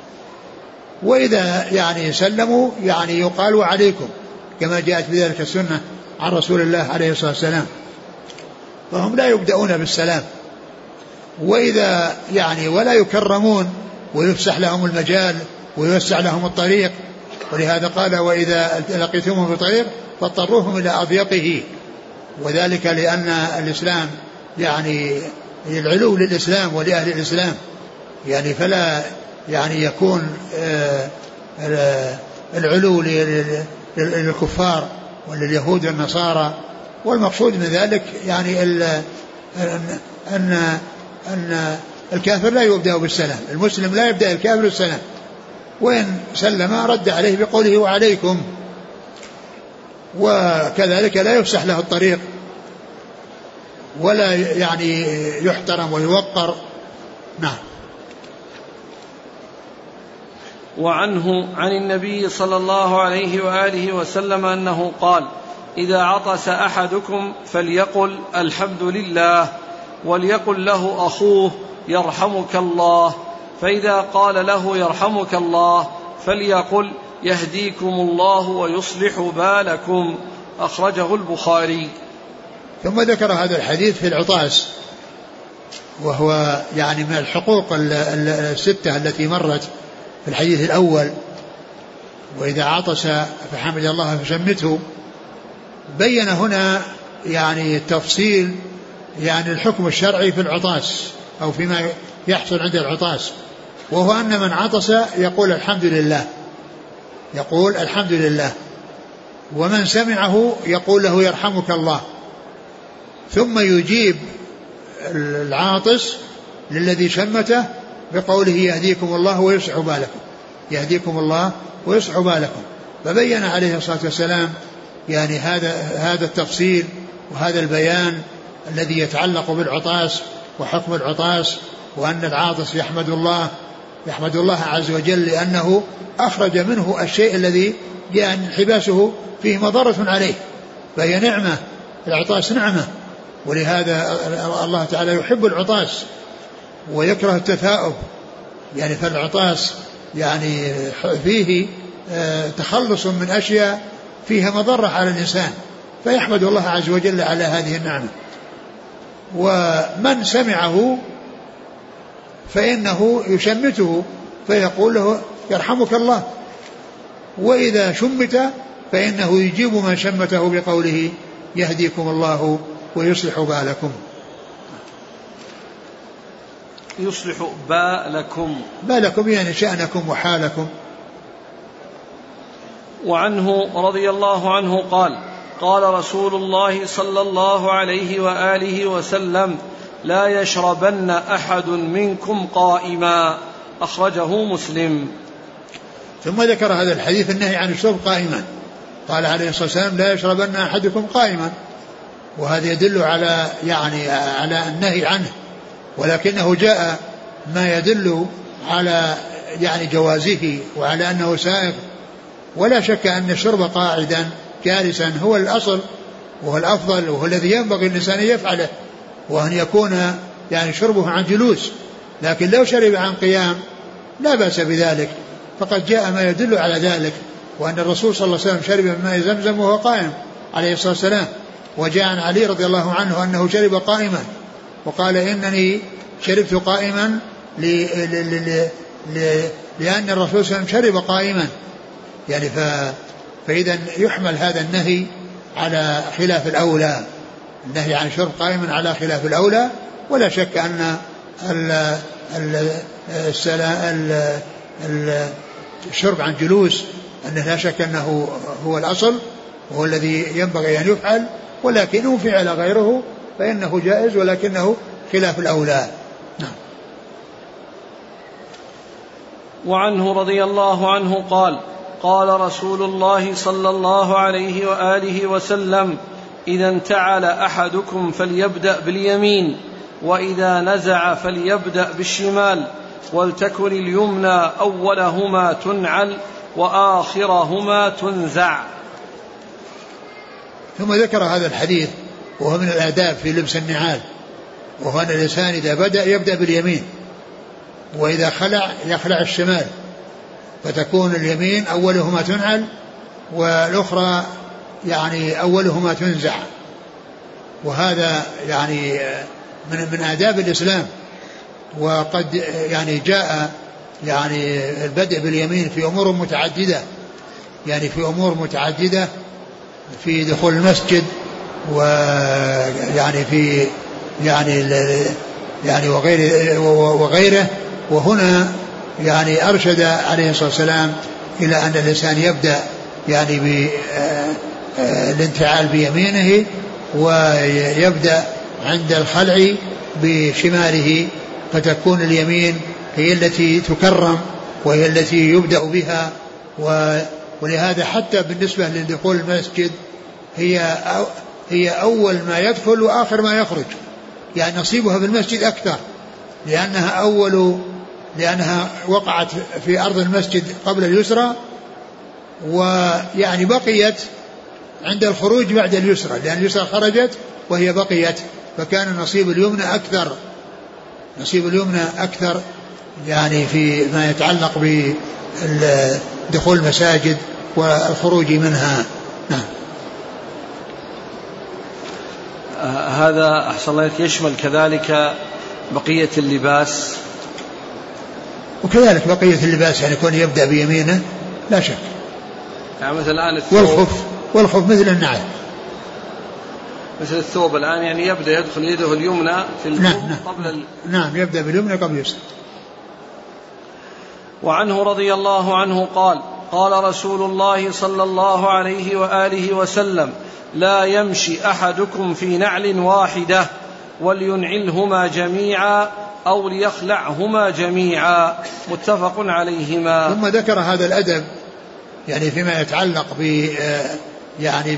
وإذا يعني سلموا يعني يقال عليكم، كما جاءت بذلك السنة عن رسول الله عليه الصلاة والسلام، فهم لا يبدأون بالسلام، وإذا يعني ولا يكرمون ويفسح لهم المجال ويوسع لهم الطريق، ولهذا قال: وإذا لقيتموهم في طريق فاضطروهم إلى أضيقه، وذلك لأن الإسلام يعني العلو للإسلام ولأهل الإسلام، يعني فلا يعني يكون العلو للكفار ولليهود والنصارى. والمقصود من ذلك يعني أن الكافر لا يبدأ بالسلام، المسلم لا يبدأ الكافر بالسلام، وإن سلم رد عليه بقوله وعليكم، وكذلك لا يفسح له الطريق ولا يعني يحترم ويوقر. نعم. وعنه عن النبي صلى الله عليه وآله وسلم أنه قال: إذا عطس أحدكم فليقل الحمد لله، وليقل له أخوه يرحمك الله، فإذا قال له يرحمك الله فليقل يهديكم الله ويصلح بالكم. أخرجه البخاري. ثم ذكر هذا الحديث في العطاس، وهو يعني من الحقوق الستة التي مرت في الحديث الأول: وإذا عطس فحمد الله فشمته. بين هنا يعني التفصيل، يعني الحكم الشرعي في العطاس أو فيما يحصل عند العطاس، وهو أن من عطس يقول الحمد لله، يقول الحمد لله، ومن سمعه يقول له يرحمك الله، ثم يجيب العاطس للذي شمته بقوله يهديكم الله ويصلح بالكم، يهديكم الله ويصلح بالكم. فبين عليه الصلاة والسلام يعني هذا التفصيل وهذا البيان الذي يتعلق بالعطاس وحكم العطاس، وأن العاطس يحمد الله عز وجل لأنه أخرج منه الشيء الذي يعني انحباسه فيه مضرة عليه، فهي نعمة، العطاس نعمة، ولهذا الله تعالى يحب العطاس ويكره التثاؤب، يعني فالعطاس يعني فيه تخلص من أشياء فيها مضرة على الإنسان، فيحمد الله عز وجل على هذه النعمة. ومن سمعه فإنه يشمته فيقول له يرحمك الله، وإذا شمت فإنه يجيب من شمته بقوله يهديكم الله ويصلح بالكم. يصلح بالكم، بالكم يعني شأنكم وحالكم. وعنه رضي الله عنه قال: قال رسول الله صلى الله عليه وآله وسلم: لا يشربن أحد منكم قائما. أخرجه مسلم. ثم ذكر هذا الحديث النهي عن الشرب قائما، قال عليه الصلاة والسلام: لا يشربن أحدكم قائما، وهذا يدل على النهي عنه، ولكنه جاء ما يدل على يعني جوازه وعلى أنه سائغ، ولا شك أن الشرب قاعدا جالسا هو الأصل وهو الأفضل وهو الذي ينبغي الإنسان أن يفعله، وأن يكون يعني شربه عن جلوس، لكن لو شرب عن قيام لا بأس بذلك، فقد جاء ما يدل على ذلك، وأن الرسول صلى الله عليه وسلم شرب من ماء زمزم وهو قائم عليه الصلاة والسلام. وجاء عن علي رضي الله عنه أنه شرب قائما، وقال إنني شربت قائما لأن الرسول صلى الله عليه وسلم شرب قائما، يعني فإذا يحمل هذا النهي على خلاف الأولى، النهي عن شرب قائما على خلاف الأولى. ولا شك أن الشرب عن جلوس أنه لا شك أنه هو الأصل وهو الذي ينبغي أن يفعل، ولكنه فعل غيره فإنه جائز، ولكنه خلاف الأولى. نعم. وعنه رضي الله عنه قال: قال رسول الله صلى الله عليه وآله وسلم: إذا انتعل أحدكم فليبدأ باليمين، وإذا نزع فليبدأ بالشمال، ولتكن اليمنى أولهما تنعل وآخرهما تنزع. ثم ذكر هذا الحديث وهو من الآداب في لبس النعال، وهو أن الإنسان إذا بدأ يبدأ باليمين، وإذا خلع يخلع الشمال، فتكون اليمين أولهما تنعل والأخرى يعني أولهما تنزع. وهذا يعني من آداب الإسلام. وقد يعني جاء يعني البدء باليمين في أمور متعددة، يعني في أمور متعددة في دخول المسجد، ويعني في يعني وغيره. وهنا يعني أرشد عليه الصلاة والسلام إلى أن الإنسان يبدأ يعني بالانتعال بيمينه، ويبدأ عند الخلع بشماله، فتكون اليمين هي التي تكرم وهي التي يبدأ بها. ولهذا حتى بالنسبة لدخول المسجد هي أول ما يدخل وآخر ما يخرج، يعني نصيبها في المسجد أكثر، لأنها وقعت في أرض المسجد قبل اليسرى، ويعني بقيت عند الخروج بعد اليسرى، لأن اليسرى خرجت وهي بقيت، فكان نصيب اليمنى أكثر يعني في ما يتعلق بدخول المساجد والخروج منها. نعم. هذا أحسن الله يشمل كذلك بقية اللباس، وكذلك بقية اللباس يعني يكون يبدأ بيمينه لا شك، يعني مثل الآن الثوب والخف مثل النعل، مثل الثوب الآن يعني يبدأ يدخل يده اليمنى في الثوب قبل نعم يبدأ باليمنى قبل اليسرى. وعنه رضي الله عنه قال قال رسول الله صلى الله عليه وآله وسلم لا يمشي أحدكم في نعل واحدة ولينعلهما جميعا أو ليخلعهما جميعا، متفق عليهما. ثم ذكر هذا الأدب يعني فيما يتعلق يعني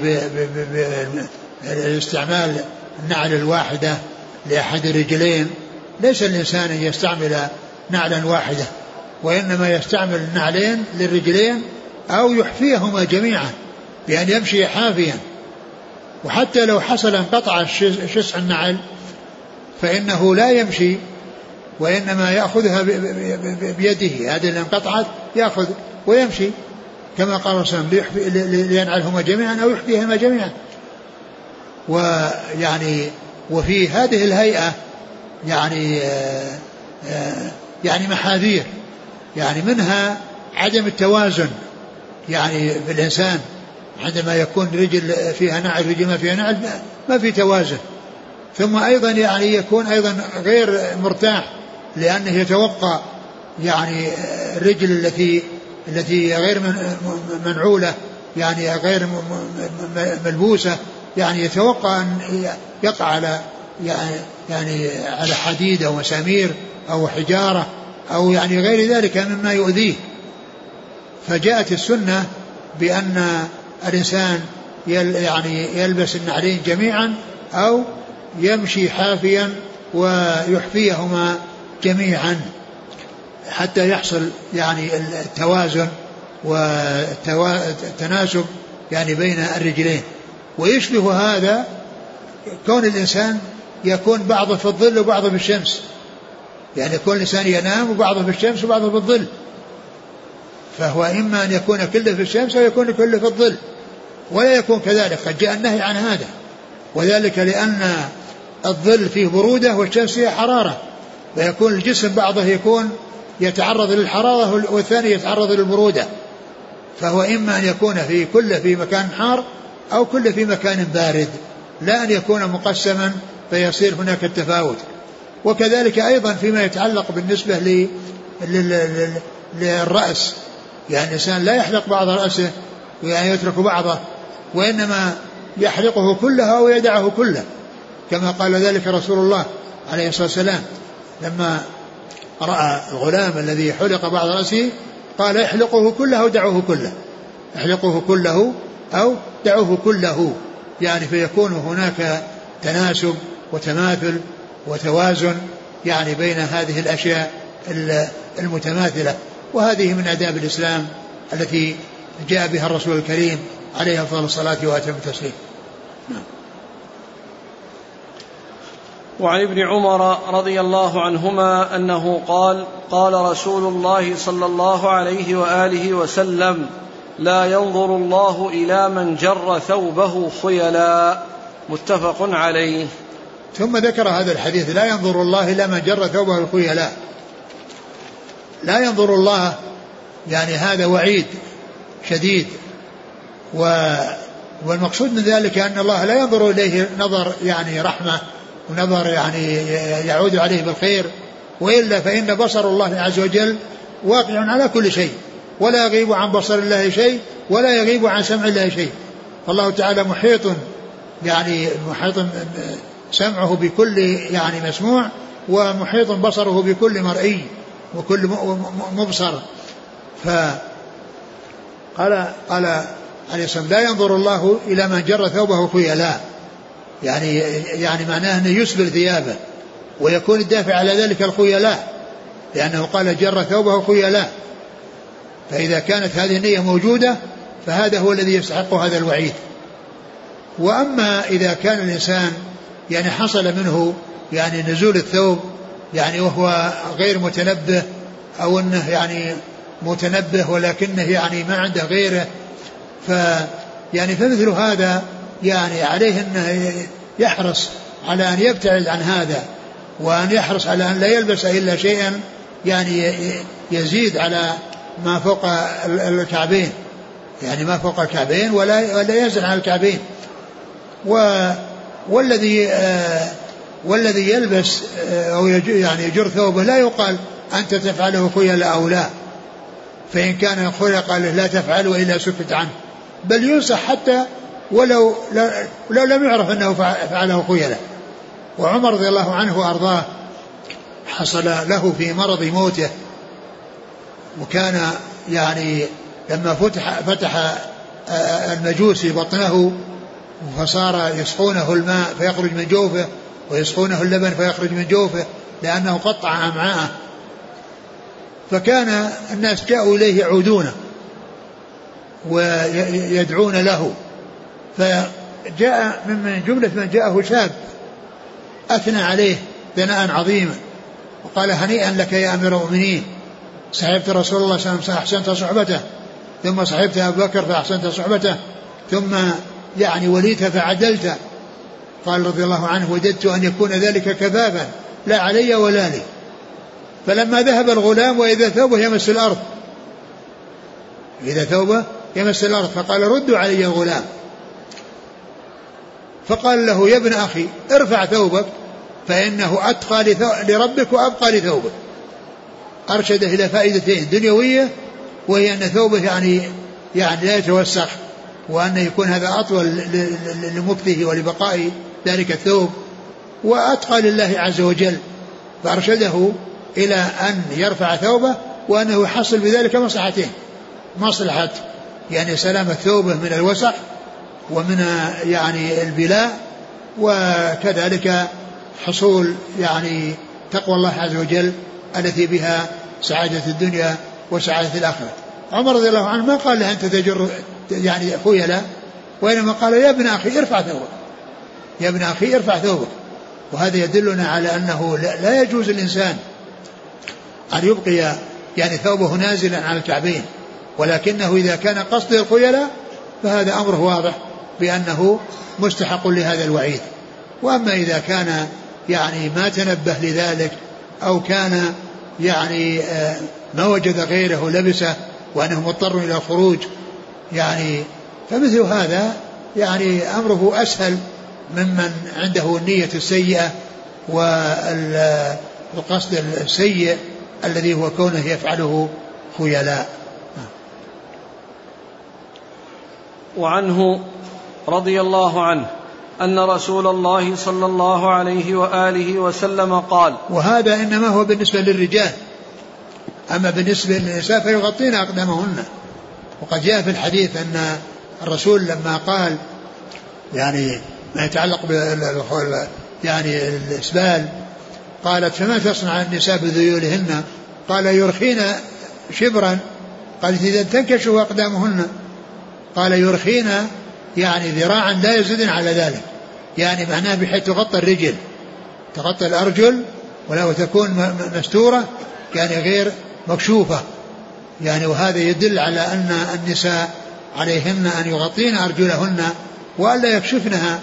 باستعمال النعل الواحدة لأحد الرجلين. ليس الإنسان أن يستعمل نعلا واحدة، وإنما يستعمل النعلين للرجلين أو يحفيهما جميعا بأن يمشي حافيا، وحتى لو حصل انقطع شسع النعل فإنه لا يمشي، وإنما يأخذها بيده، هذه اللي انقطعت يأخذ ويمشي، كما قال صلى الله عليه وسلم لينعلهما جميعا أو يحفيهما جميعا. ويعني وفي هذه الهيئة يعني محاذير، يعني منها عدم التوازن يعني بالإنسان عندما يكون رجل فيها نعل رجل ما فيها نعل ما في توازن. ثم أيضا يعني يكون أيضا غير مرتاح، لأنه يتوقع يعني الرجل التي غير منعولة يعني غير ملبوسة، يعني يتوقع أن يقع على يعني على حديد أو مسامير أو حجارة أو يعني غير ذلك مما يؤذيه. فجاءت السنة بأن الإنسان يعني يلبس النعلين جميعا أو يمشي حافيا ويحفيهما جميعا حتى يحصل يعني التوازن والتناسب يعني بين الرجلين. ويشبه هذا كون الإنسان يكون بعضه في الظل وبعضه في الشمس، يعني كل إنسان ينام وبعضه في الشمس وبعضه في الظل، فهو إما أن يكون كله في الشمس أو يكون كله في الظل، ولا يكون كذلك، قد جاء النهي عن هذا، وذلك لأن الظل فيه برودة والشمس فيه حرارة، فيكون الجسم بعضه يكون يتعرض للحرارة والثاني يتعرض للبرودة، فهو إما أن يكون كله في مكان حار أو كله في مكان بارد، لا أن يكون مقسما فيصير هناك التفاوت. وكذلك أيضا فيما يتعلق بالنسبة للرأس، يعني الإنسان لا يحلق بعض رأسه ويعني يترك بعضه، وإنما يحلقه كله أو يدعه كله، كما قال ذلك رسول الله عليه الصلاة والسلام لما رأى الغلام الذي حلق بعض رأسه قال احلقه كله أو دعوه كله، احلقه كله أو دعوه كله، يعني فيكون هناك تناسب وتماثل وتوازن يعني بين هذه الأشياء المتماثلة. وهذه من آداب الإسلام التي جاء بها الرسول الكريم عليه أفضل الصلاة وأتم التسليم. وعن ابن عمر رضي الله عنهما أنه قال قال رسول الله صلى الله عليه وآله وسلم لا ينظر الله إلى من جر ثوبه خيلا، متفق عليه. ثم ذكر هذا الحديث لا ينظر الله إلى من جر ثوبه خيلا. لا ينظر الله يعني هذا وعيد شديد، والمقصود من ذلك أن الله لا ينظر إليه نظر يعني رحمة ونظر يعني يعود عليه بالخير، وإلا فإن بصر الله عز وجل واقع على كل شيء، ولا يغيب عن بصر الله شيء ولا يغيب عن سمع الله شيء. فالله تعالى محيط يعني محيط سمعه بكل يعني مسموع، ومحيط بصره بكل مرئي وكل مبصر. فقال عليه السلام لا ينظر الله إلى من جر ثوبه خيلا، يعني معناه أنه يسبل ثيابه، ويكون الدافع على ذلك الخيلاء، لأنه قال جر ثوبه خيلاء. فإذا كانت هذه النية موجودة فهذا هو الذي يستحق هذا الوعيد. وأما إذا كان الإنسان يعني حصل منه يعني نزول الثوب يعني وهو غير متنبه، أو أنه يعني متنبه ولكنه يعني ما عنده غيره، فمثل هذا يعني عليه أنه يحرص على أن يبتعد عن هذا، وأن يحرص على أن لا يلبس إلا شيئا يعني يزيد على ما فوق الكعبين، يعني ما فوق الكعبين ولا ينزل عن الكعبين. والذي يلبس أو يعني يجر ثوبه لا يقال أنت تفعله خيلاء أو لا، فإن كان خيلاء قال لا تفعله إلا سكت عنه، بل ينصح حتى ولو لم يعرف أنه فعله خيلاء. وعمر رضي الله عنه وأرضاه حصل له في مرض موته، وكان يعني لما فتح المجوس بطنه فصار يسقونه الماء فيخرج من جوفه ويسقونه اللبن فيخرج من جوفه لأنه قطع أمعاءه، فكان الناس جاءوا إليه يعودونه ويدعون له، فجاء من جملة من جاءه شاب أثنى عليه ثناء عظيما وقال هنيئا لك يا أمير المؤمنين، صحبت رسول الله صلى الله عليه وسلم فأحسنت صحبته، ثم صحبت أبو بكر فأحسنت صحبته، ثم يعني وليت فعدلت. قال رضي الله عنه وددت أن يكون ذلك كفافا لا علي ولا لي. فلما ذهب الغلام وإذا ثوبه يمس الأرض، إذا ثوبه يمس الأرض، فقال ردوا علي الغلام. فقال له يا ابن أخي ارفع ثوبك فإنه أتقى لربك وأبقى لثوبك. أرشده إلى فائدتين دنيوية، وهي أن ثوبه يعني لا يتوسخ، وأن يكون هذا أطول لمكثه ولبقاء ذلك الثوب، وأتقى لله عز وجل. فأرشده إلى أن يرفع ثوبه، وأنه يحصل بذلك مصلحتين: مصلحة يعني سلامة ثوبه من الوسخ ومن يعني البلاء، وكذلك حصول يعني تقوى الله عز وجل التي بها سعادة الدنيا وسعادة الآخرة. عمر رضي الله عنه ما قال له أنت تجر يعني خيلاء، وإنما قال يا ابن أخي ارفع ثوبك، يا ابن أخي ارفع ثوبك. وهذا يدلنا على أنه لا يجوز الإنسان أن يبقي يعني ثوبه نازلا على الكعبين، ولكنه إذا كان قصده الخيلاء فهذا أمره واضح بأنه مستحق لهذا الوعيد. وأما إذا كان يعني ما تنبه لذلك، أو كان يعني ما وجد غيره لبسه وأنه مضطر إلى الخروج، يعني فمثل هذا يعني أمره أسهل ممن عنده النية السيئة والقصد السيء الذي هو كونه يفعله خيلاء. وعنه رضي الله عنه أن رسول الله صلى الله عليه وآله وسلم قال. وهذا إنما هو بالنسبة للرجال، أما بالنسبة للنساء فيغطين أقدامهن. وقد جاء في الحديث أن الرسول لما قال يعني ما يتعلق يعني الإسبال، قالت فما تصنع النساء بذيولهن؟ قال يرخين شبرا. قالت إذا تنكشف أقدامهن. قال يرخين يعني ذراعا لا يزيدن على ذلك، يعني معناه بحيث تغطى الرجل، تغطى الأرجل ولا تكون مستورة يعني غير مكشوفة يعني. وهذا يدل على أن النساء عليهن أن يغطين أرجلهن وألا يكشفنها،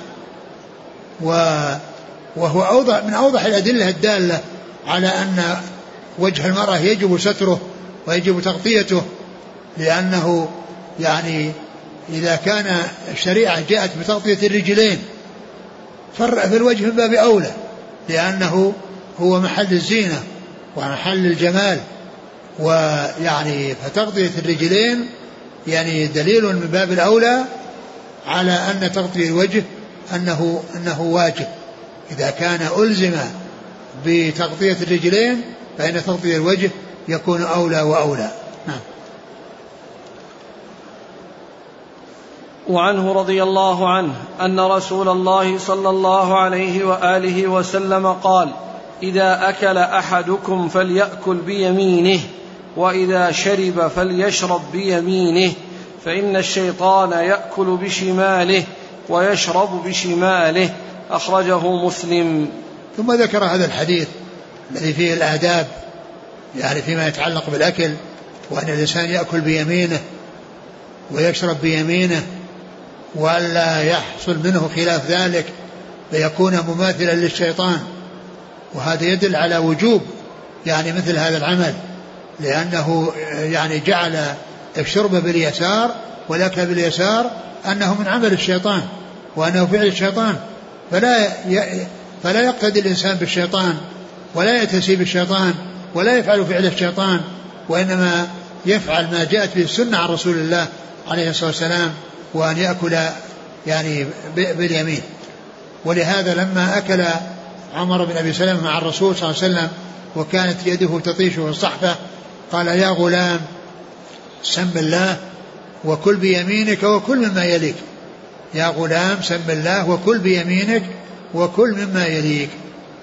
وهو أوضح من أوضح الأدلة الدالة على أن وجه المرأة يجب ستره ويجب تغطيته، لأنه يعني إذا كان الشريعة جاءت بتغطية الرجلين فالوجه من باب أولى، لأنه هو محل الزينة ومحل الجمال، ويعني فتغطية الرجلين يعني دليل من باب الأولى على أن تغطية الوجه أنه واجب. إذا كان ألزم بتغطية الرجلين فإن تغطية الوجه يكون أولى وأولى. نعم. وعنه رضي الله عنه أن رسول الله صلى الله عليه وآله وسلم قال: إذا أكل أحدكم فليأكل بيمينه، وإذا شرب فليشرب بيمينه، فإن الشيطان يأكل بشماله ويشرب بشماله. أخرجه مسلم. ثم ذكر هذا الحديث الذي فيه الآداب، يعني فيما يتعلق بالأكل، وأن الإنسان يأكل بيمينه ويشرب بيمينه، وألا يحصل منه خلاف ذلك فيكون مماثلا للشيطان. وهذا يدل على وجوب يعني مثل هذا العمل، لأنه يعني جعل الشرب باليسار والأكل باليسار أنه من عمل الشيطان وأنه فعل الشيطان، فلا يقتدي الإنسان بالشيطان ولا يتسي بالشيطان ولا يفعل فعل الشيطان، وإنما يفعل ما جاءت به السنة عن رسول الله عليه الصلاة والسلام، وأن يأكل يعني باليمين. ولهذا لما أكل عمر بن أبي سلمة مع الرسول صلى الله عليه وسلم وكانت يده تطيش في الصحفة قال: يا غلام سم الله وكل بيمينك وكل مما يليك. يا غلام سم الله وكل بيمينك وكل مما يليك.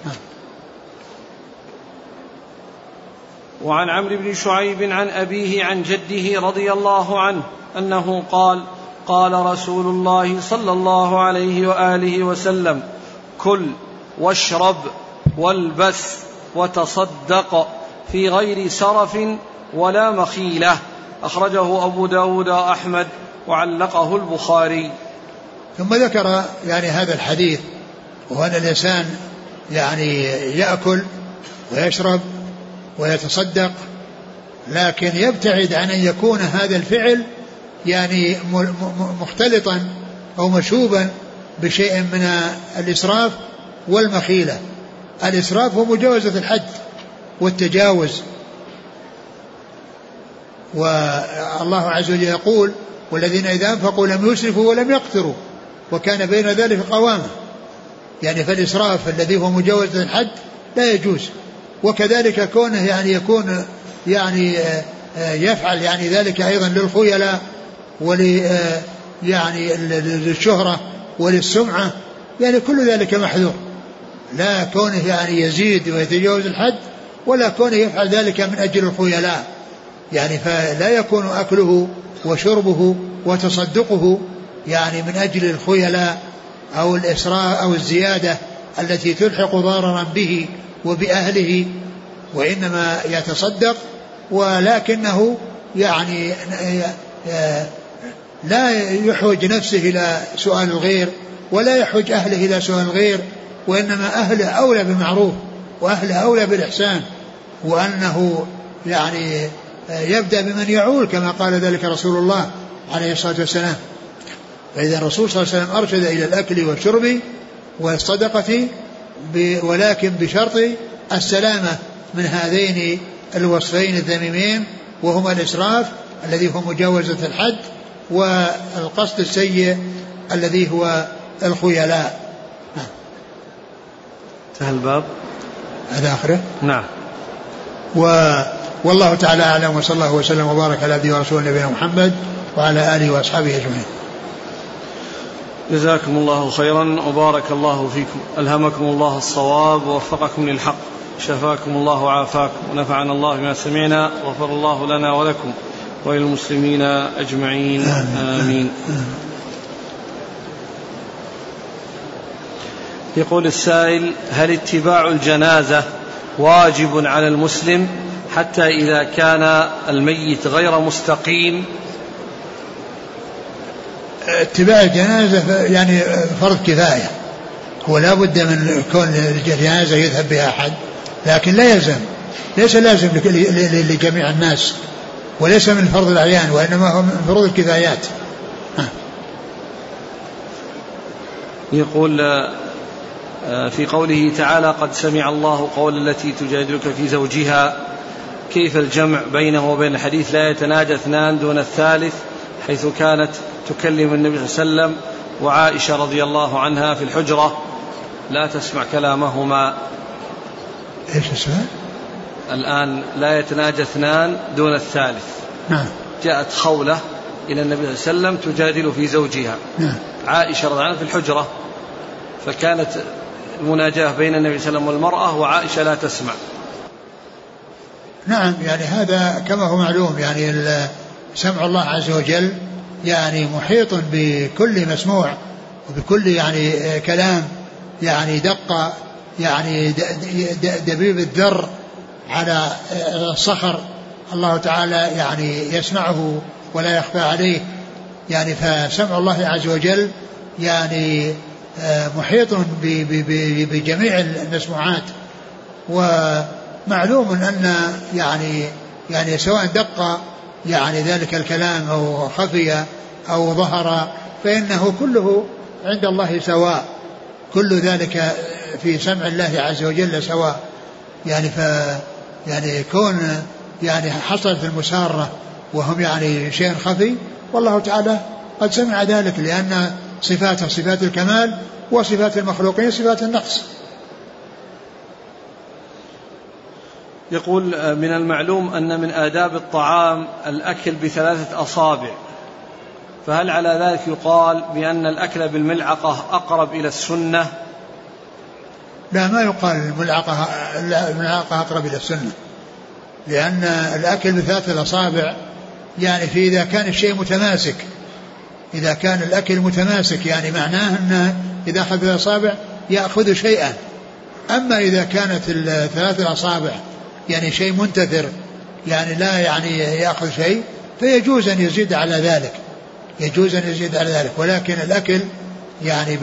وعن عمرو بن شعيب عن أبيه عن جده رضي الله عنه أنه قال: قال رسول الله صلى الله عليه وآله وسلم: كل واشرب والبس وتصدق في غير سرف ولا مخيلة. أخرجه أبو داود أحمد وعلقه البخاري. ثم ذكر يعني هذا الحديث، وأن الإنسان يعني يأكل ويشرب ويتصدق، لكن يبتعد عن أن يكون هذا الفعل يعني مختلطا أو مشوبا بشيء من الإسراف والمخيلة. الإسراف هو مجاوزة الحد والتجاوز، والله عز وجل يقول: والذين إذا أنفقوا لم يسرفوا ولم يقتروا وكان بين ذلك قوامة. يعني فالإسراف الذي هو مجاوزة الحد لا يجوز، وكذلك كونه يعني يكون يعني يفعل يعني ذلك أيضا للخيلاء يعني للشهرة وللسمعة، يعني كل ذلك محذور. لا كونه يعني يزيد ويتجاوز الحد، ولا كونه يفعل ذلك من أجل الخيلاء، يعني فلا يكون أكله وشربه وتصدقه يعني من أجل الخيلاء أو الإسراء أو الزيادة التي تلحق ضررا به وبأهله، وإنما يتصدق ولكنه يعني لا يحوج نفسه إلى سؤال الغير ولا يحوج أهله إلى سؤال الغير، وإنما أهله أولى بالمعروف وأهله أولى بالإحسان، وأنه يعني يبدأ بمن يعول كما قال ذلك رسول الله عليه الصلاة والسلام. فإذا الرسول صلى الله عليه وسلم أرشد إلى الأكل والشرب والصدقة، ولكن بشرط السلامة من هذين الوصفين الذميمين، وهما الإسراف الذي هو مجاوزة الحد، والقصد السيء الذي هو الخيلاء. انتهى الباب. هذا آخره. نعم. والله تعالى أعلم، وصلى الله وسلم وبارك على عبده ورسوله نبينا محمد وعلى آله وأصحابه أجمعين. جزاكم الله خيرا وبارك الله فيكم، ألهمكم الله الصواب ووفقكم للحق، شفاكم الله وعافاكم، ونفعنا الله بما سمعنا، وغفر الله لنا ولكم وللمسلمين أجمعين. آمين. يقول السائل: هل اتباع الجنازة واجب على المسلم حتى إذا كان الميت غير مستقيم؟ اتباع الجنازة يعني فرض كفاية، هو لا بد من كون الجنازة يذهب بها أحد، لكن لا يلزم، ليس لازم لجميع الناس، وليس من فرض الأعيان، وإنما هو من فروض الكفايات. يقول في قوله تعالى: قد سمع الله قول التي تجادلك في زوجها، كيف الجمع بينه وبين الحديث لا يتناجى اثنان دون الثالث، حيث كانت تكلم النبي صلى الله عليه وسلم وعائشة رضي الله عنها في الحجرة لا تسمع كلامهما؟ ايش اسمه؟ الآن لا يتناجى اثنان دون الثالث. نعم. جاءت خولة إلى النبي صلى الله عليه وسلم تجادل في زوجها. عائشة رضي الله عنها في الحجرة، فكانت المناجاة بين النبي صلى الله عليه وسلم والمرأة وعائشة لا تسمع. نعم، يعني هذا كما هو معلوم، يعني سمع الله عز وجل يعني محيط بكل مسموع وبكل يعني كلام، يعني دق يعني دبيب الذر على الصخر الله تعالى يعني يسمعه ولا يخفى عليه. يعني فسمع الله عز وجل يعني محيط بجميع المسموعات، ومعلوم أن يعني سواء دق يعني ذلك الكلام أو خفي أو ظهر فإنه كله عند الله سواء، كل ذلك في سمع الله عز وجل سواء. يعني كون يعني حصلت المسارة وهم يعني شيء خفي، والله تعالى قد سمع ذلك، لأن صفاته صفات الكمال وصفات المخلوقين صفات النقص. يقول: من المعلوم أن من آداب الطعام الأكل ب3 أصابع، فهل على ذلك يقال بأن الأكل بالملعقة أقرب إلى السنة؟ لا، ما يقال الملعقة أقرب إلى السنة، لأن الأكل ب3 أصابع يعني في إذا كان الشيء متماسك، إذا كان الأكل متماسك يعني معناه أنه إذا أخذ الأصابع يأخذ شيئا. أما إذا كانت ال3 أصابع يعني شيء منتثر يعني لا يعني يأخذ شيء، فيجوز أن يزيد على ذلك، يجوز أن يزيد على ذلك. ولكن الأكل يعني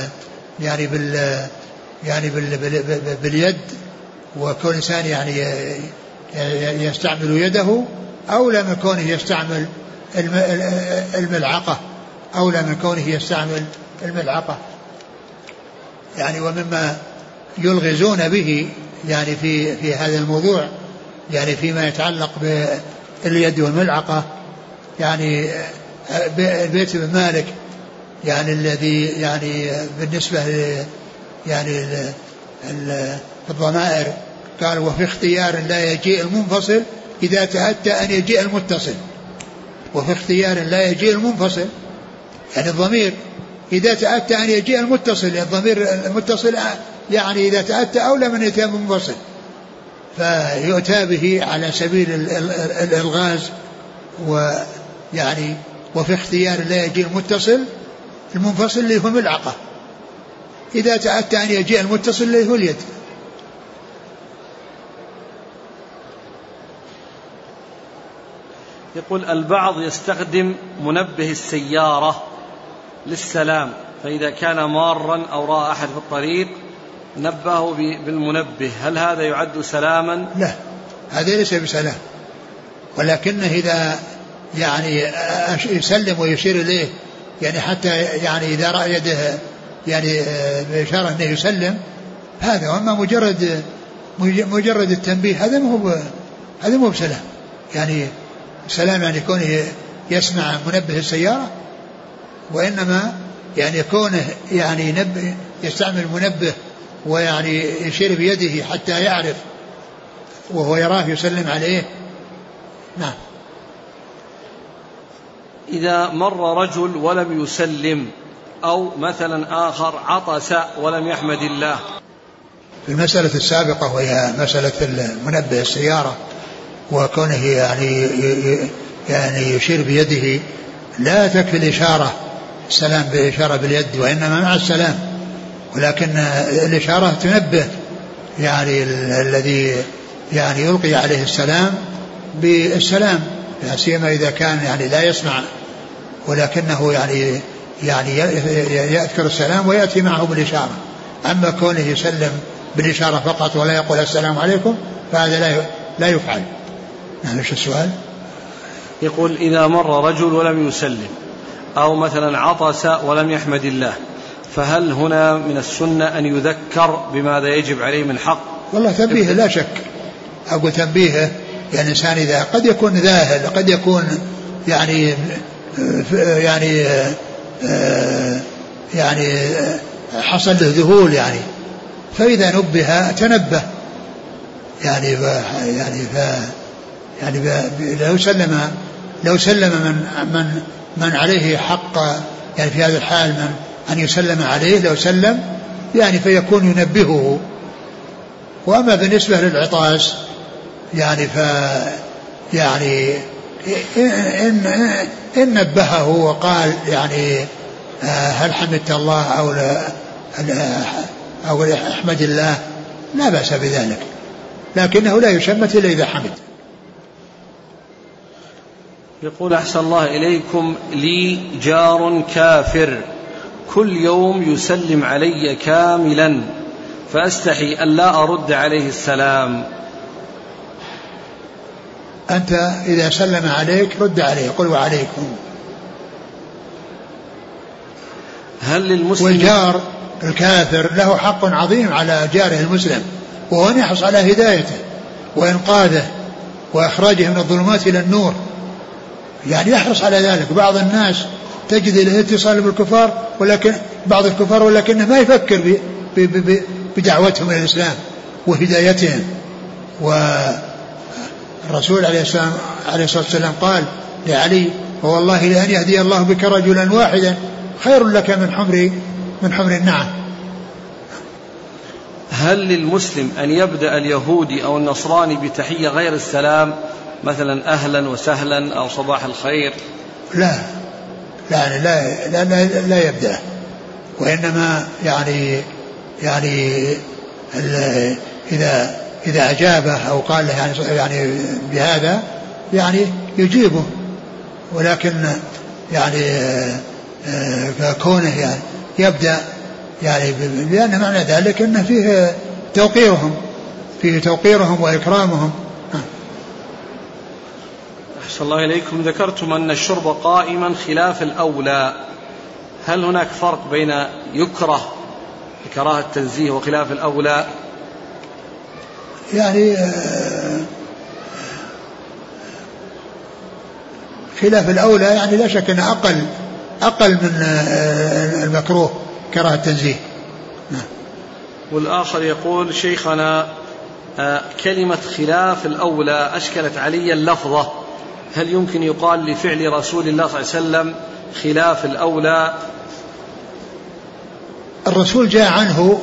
باليد، وكل إنسان يعني يستعمل يده أولى من كونه يستعمل الملعقة، أولى من كونه يستعمل الملعقة. يعني ومما يلغزون به يعني في هذا الموضوع يعني فيما يتعلق باليد والملعقة، يعني بيت بن مالك يعني الذي يعني بالنسبة يعني الضمائر قال: وفي اختيار لا يجيء المنفصل إذا تأتى أن يجيء المتصل. وفي اختيار لا يجيء المنفصل يعني الضمير إذا تأتى أن يجيء المتصل، الضمير المتصل يعني إذا تأتى أولى من يتم المنفصل، فيؤتى به على سبيل الإلغاز. ويعني وفي اختيار لا يجيء المتصل، المنفصل اللي هو ملعقة، إذا تأتى أن يجيء المتصل اللي هو اليد. يقول: البعض يستخدم منبه السيارة للسلام، فإذا كان مارا أو رأى أحد في الطريق نبهه بالمنبه، هل هذا يعد سلاما؟ لا، هذا ليس بسلام، ولكنه إذا يعني يسلم ويشير إليه يعني حتى يعني إذا رأى يده يعني بإشارة أنه يسلم هذا. وأما مجرد التنبيه هذا مو بسلام. يعني سلام يعني كونه يسمع منبه السيارة، وإنما يعني كونه يعني يستعمل منبه ويعني يشير بيده حتى يعرف وهو يراه يسلم عليه. نعم. إذا مر رجل ولم يسلم، أو مثلا آخر عطس ولم يحمد الله. في المسألة السابقة وهي مسألة المنبه السيارة وكونه يعني يشير بيده، لا تكفي الإشارة السلام بإشارة باليد، وإنما مع السلام، ولكن الإشارة تنبه يعني الذي يعني يلقي عليه السلام بالسلام، لا سيما إذا كان يعني لا يسمع، ولكنه يعني يذكر السلام ويأتي معه بالإشارة. أما كونه يسلم بالإشارة فقط ولا يقول السلام عليكم فهذا لا يفعل. نعم. ايش السؤال؟ يقول: إذا مر رجل ولم يسلم، أو مثلا عطس ولم يحمد الله، فهل هنا من السنة أن يذكر بماذا يجب عليه من حق؟ والله تنبيه لا شك، أقول تنبيهه يعني إنسان إذا قد يكون ذاهل، قد يكون يعني حصل له ذهول يعني، فإذا نبه تنبه يعني لو سلم لو سلم من عليه حق يعني في هذا الحال من أن يسلم عليه لو سلم يعني فيكون ينبهه. وأما بالنسبة للعطاس يعني يعني إن نبهه وقال يعني هل حمدت الله أو احمد الله لا بأس بذلك، لكنه لا يشمت إلا إذا حمد. يقول أحسن الله إليكم لي جار كافر كل يوم يسلم علي كاملا فأستحي أن لا أرد عليه السلام. أنت إذا سلم عليك رد عليه قل وعليكم. هل للمسلم والجار الكافر له حق عظيم على جاره المسلم، وهو أن يحرص على هدايته وإنقاذه وإخراجه من الظلمات إلى النور، يعني يحرص على ذلك. بعض الناس تجد له اتصال بالكفار ولكن بعض الكفار ولكنه ما يفكر بدعوتهم إلى الإسلام وهدايتهم. والرسول عليه الصلاة والسلام قال لعلي والله لأن يهدي الله بك رجلا واحدا خير لك من حمر النعم. هل للمسلم أن يبدأ اليهودي أو النصراني بتحية غير السلام مثلا أهلا وسهلا أو صباح الخير؟ لا لا لا لا, لا, لا يبدأ، وإنما يعني إذا أجابه أو قال له يعني بهذا يعني يجيبه، ولكن يعني كونه يعني يبدأ يعني لأن معنى ذلك أنه فيه توقيرهم وإكرامهم. أحسن الله إليكم، ذكرتم أن الشرب قائما خلاف الأولى، هل هناك فرق بين يكره كراهة التنزيه وخلاف الأولى؟ يعني خلاف الأولى يعني لا شك أنه أقل من المكروه كراهة التنزيه. والآخر يقول شيخنا كلمة خلاف الأولى أشكلت علي اللفظة، هل يمكن يقال لفعل رسول الله صلى الله عليه وسلم خلاف الأولى؟ الرسول جاء عنه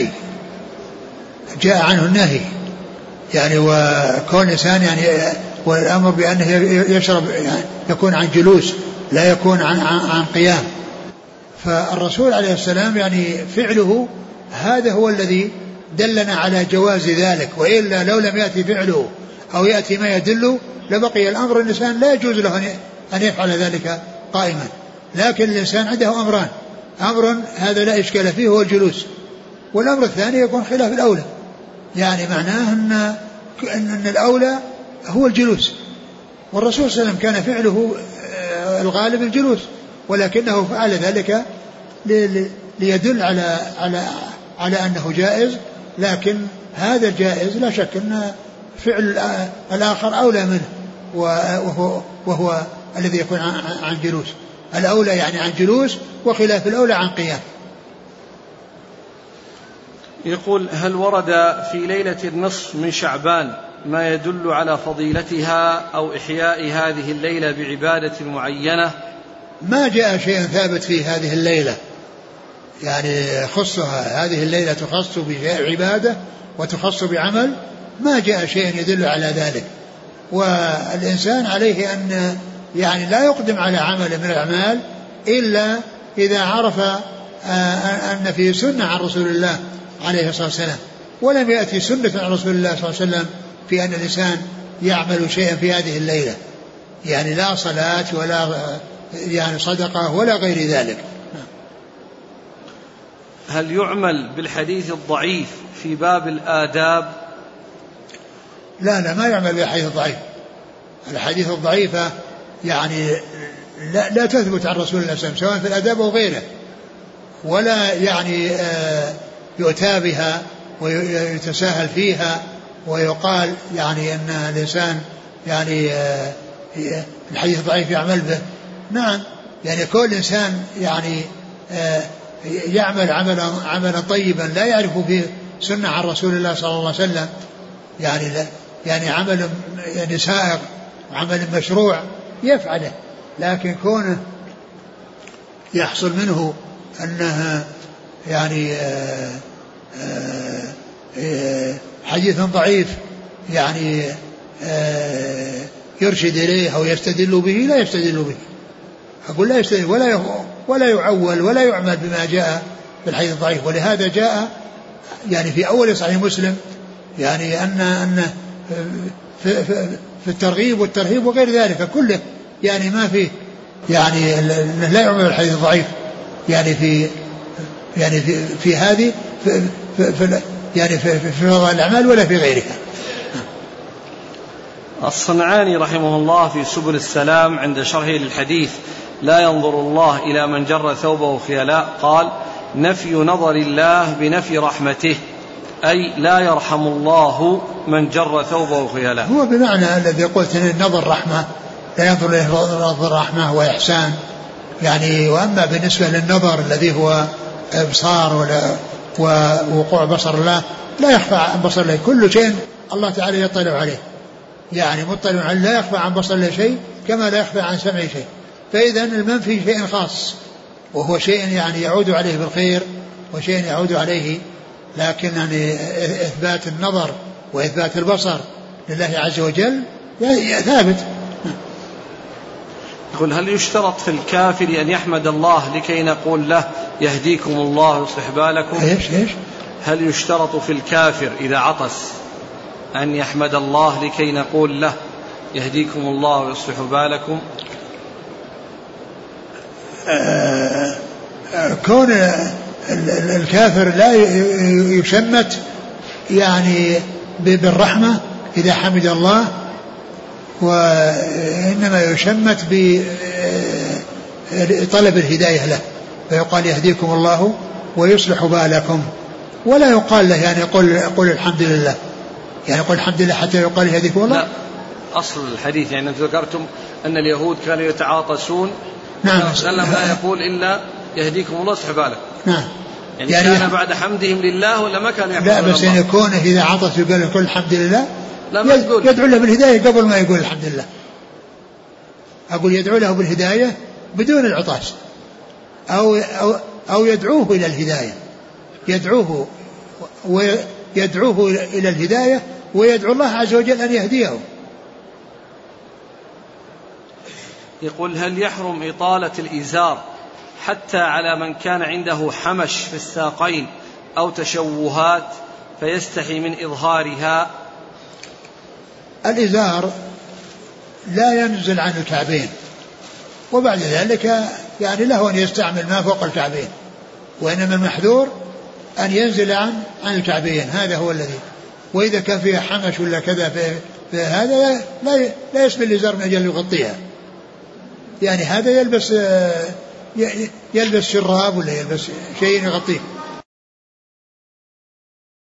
النهي يعني، وكون إنسان يعني والأمر بأنه يشرب يعني يكون عن جلوس لا يكون عن قيام. فالرسول عليه السلام يعني فعله هذا هو الذي دلنا على جواز ذلك، وإلا لو لم يأتي فعله أو يأتي ما يدل لبقي الأمر الإنسان لا يجوز له أن يفعل ذلك قائما. لكن الإنسان عنده أمران، أمر هذا لا إشكال فيه هو الجلوس، والأمر الثاني يكون خلاف الأولى، يعني معناه أن الأولى هو الجلوس، والرسول صلى الله عليه وسلم كان فعله الغالب الجلوس، ولكنه فعل ذلك ليدل على أنه جائز، لكن هذا الجائز لا شك أن فعل الآخر أولى منه، وهو الذي يكون عن جلوس. الأولى يعني عن جلوس، وخلاف الأولى عن قيام. يقول هل ورد في ليلة النصف من شعبان ما يدل على فضيلتها أو إحياء هذه الليلة بعبادة معينة؟ ما جاء شيء ثابت في هذه الليلة، يعني خصها هذه الليلة تخص بعبادة وتخص بعمل، ما جاء شيء يدل على ذلك. والإنسان عليه أن يعني لا يقدم على عمل من الأعمال إلا إذا عرف أن فيه سنة عن رسول الله عليه الصلاة والسلام، ولم يأتي سنة عن رسول الله صلى الله عليه وسلم في أن الإنسان يعمل شيئا في هذه الليلة، يعني لا صلاة ولا يعني صدقة ولا غير ذلك. هل يعمل بالحديث الضعيف في باب الآداب؟ لا ما يعمل بالحديث الضعيف. الحديث الضعيفة يعني لا تثبت عن رسول الله صلى الله عليه وسلم سواء في الآداب أو غيره، ولا يعني يؤتى بها ويتساهل فيها ويقال يعني أن الإنسان يعني الحديث الضعيف يعمل به. نعم، يعني كل إنسان يعني يعمل عملا طيبا لا يعرف فيه سنة عن رسول الله صلى الله عليه وسلم، يعني عمل يعني سائغ، عمل مشروع يفعله، لكن كونه يحصل منه أنها يعني حديث ضعيف يعني يرشد إليه أو يستدل به، لا يستدل به. أقول لا يستدل ولا يعول ولا يعمل بما جاء في الحديث الضعيف. ولهذا جاء يعني في أول صحيح مسلم يعني أن في الترغيب والترهيب وغير ذلك كله يعني ما فيه يعني لا يعمل الحديث الضعيف يعني في هذه يعني في فضائل الأعمال ولا في غيرها. الصنعاني رحمه الله في سبل السلام عند شرحه للحديث لا ينظر الله إلى من جر ثوبه خيلاء قال: نفي نظر الله بنفي رحمته، أي لا يرحم الله من جر ثوبه خيلاء. هو بمعنى الذي قلت إن النظر رحمة، لا ينظر إليه نظر رحمة وإحسان يعني. وأما بالنسبة للنظر الذي هو إبصار ووقوع بصر الله لا يخفى عن بصر الله، كل شيء الله تعالى يطلع عليه يعني مطلع عليه، لا يخفى عن بصر الله شيء كما لا يخفى عن سمعه شيء. فإذا المنفي شيء خاص وهو شيء يعني يعود عليه بالخير وشيء يعود عليه، لكن يعني إثبات النظر وإثبات البصر لله عز وجل ثابت. يقول: هل يشترط في الكافر أن يحمد الله لكي نقول له يهديكم الله ويصلح بالكم؟ إيش؟ هل يشترط في الكافر إذا عطس أن يحمد الله لكي نقول له يهديكم الله ويصلح بالكم؟ كون الكافر لا يشمت يعني بالرحمة إذا حمد الله، وإنما يشمت بطلب الهداية له، فيقال يهديكم الله ويصلح بالكم، ولا يقال له يعني قل الحمد لله، يعني قل الحمد لله حتى يقال يهديكم الله. لا، أصل الحديث يعني أنتم ذكرتم أن اليهود كانوا يتعاطسون. نعم. وسلم لا يقول إلا يهديكم الله ويصلح بالكم. نعم. يعني كان بعد حمدهم لله ولا ما كان يحمدون الله؟ لا، بس يعني يكونه إذا عطس يقول كل الحمد لله، يدعو له بالهداية قبل ما يقول الحمد لله. أقول يدعو له بالهداية بدون العطاس، أو يدعوه إلى الهداية، يدعوه إلى الهداية ويدعو الله عز وجل أن يهديه. يقول: هل يحرم إطالة الإزار حتى على من كان عنده حمش في الساقين أو تشوهات فيستحي من إظهارها؟ الإزار لا ينزل عن الكعبين، وبعد ذلك يعني له أن يستعمل ما فوق الكعبين، وإنما المحذور أن ينزل عن الكعبين، هذا هو الذي. وإذا كان فيها حمش ولا كذا في هذا لا يسمى الإزار من أجل يغطيها، يعني هذا يلبس شراب ولا يلبس شيء يغطيه.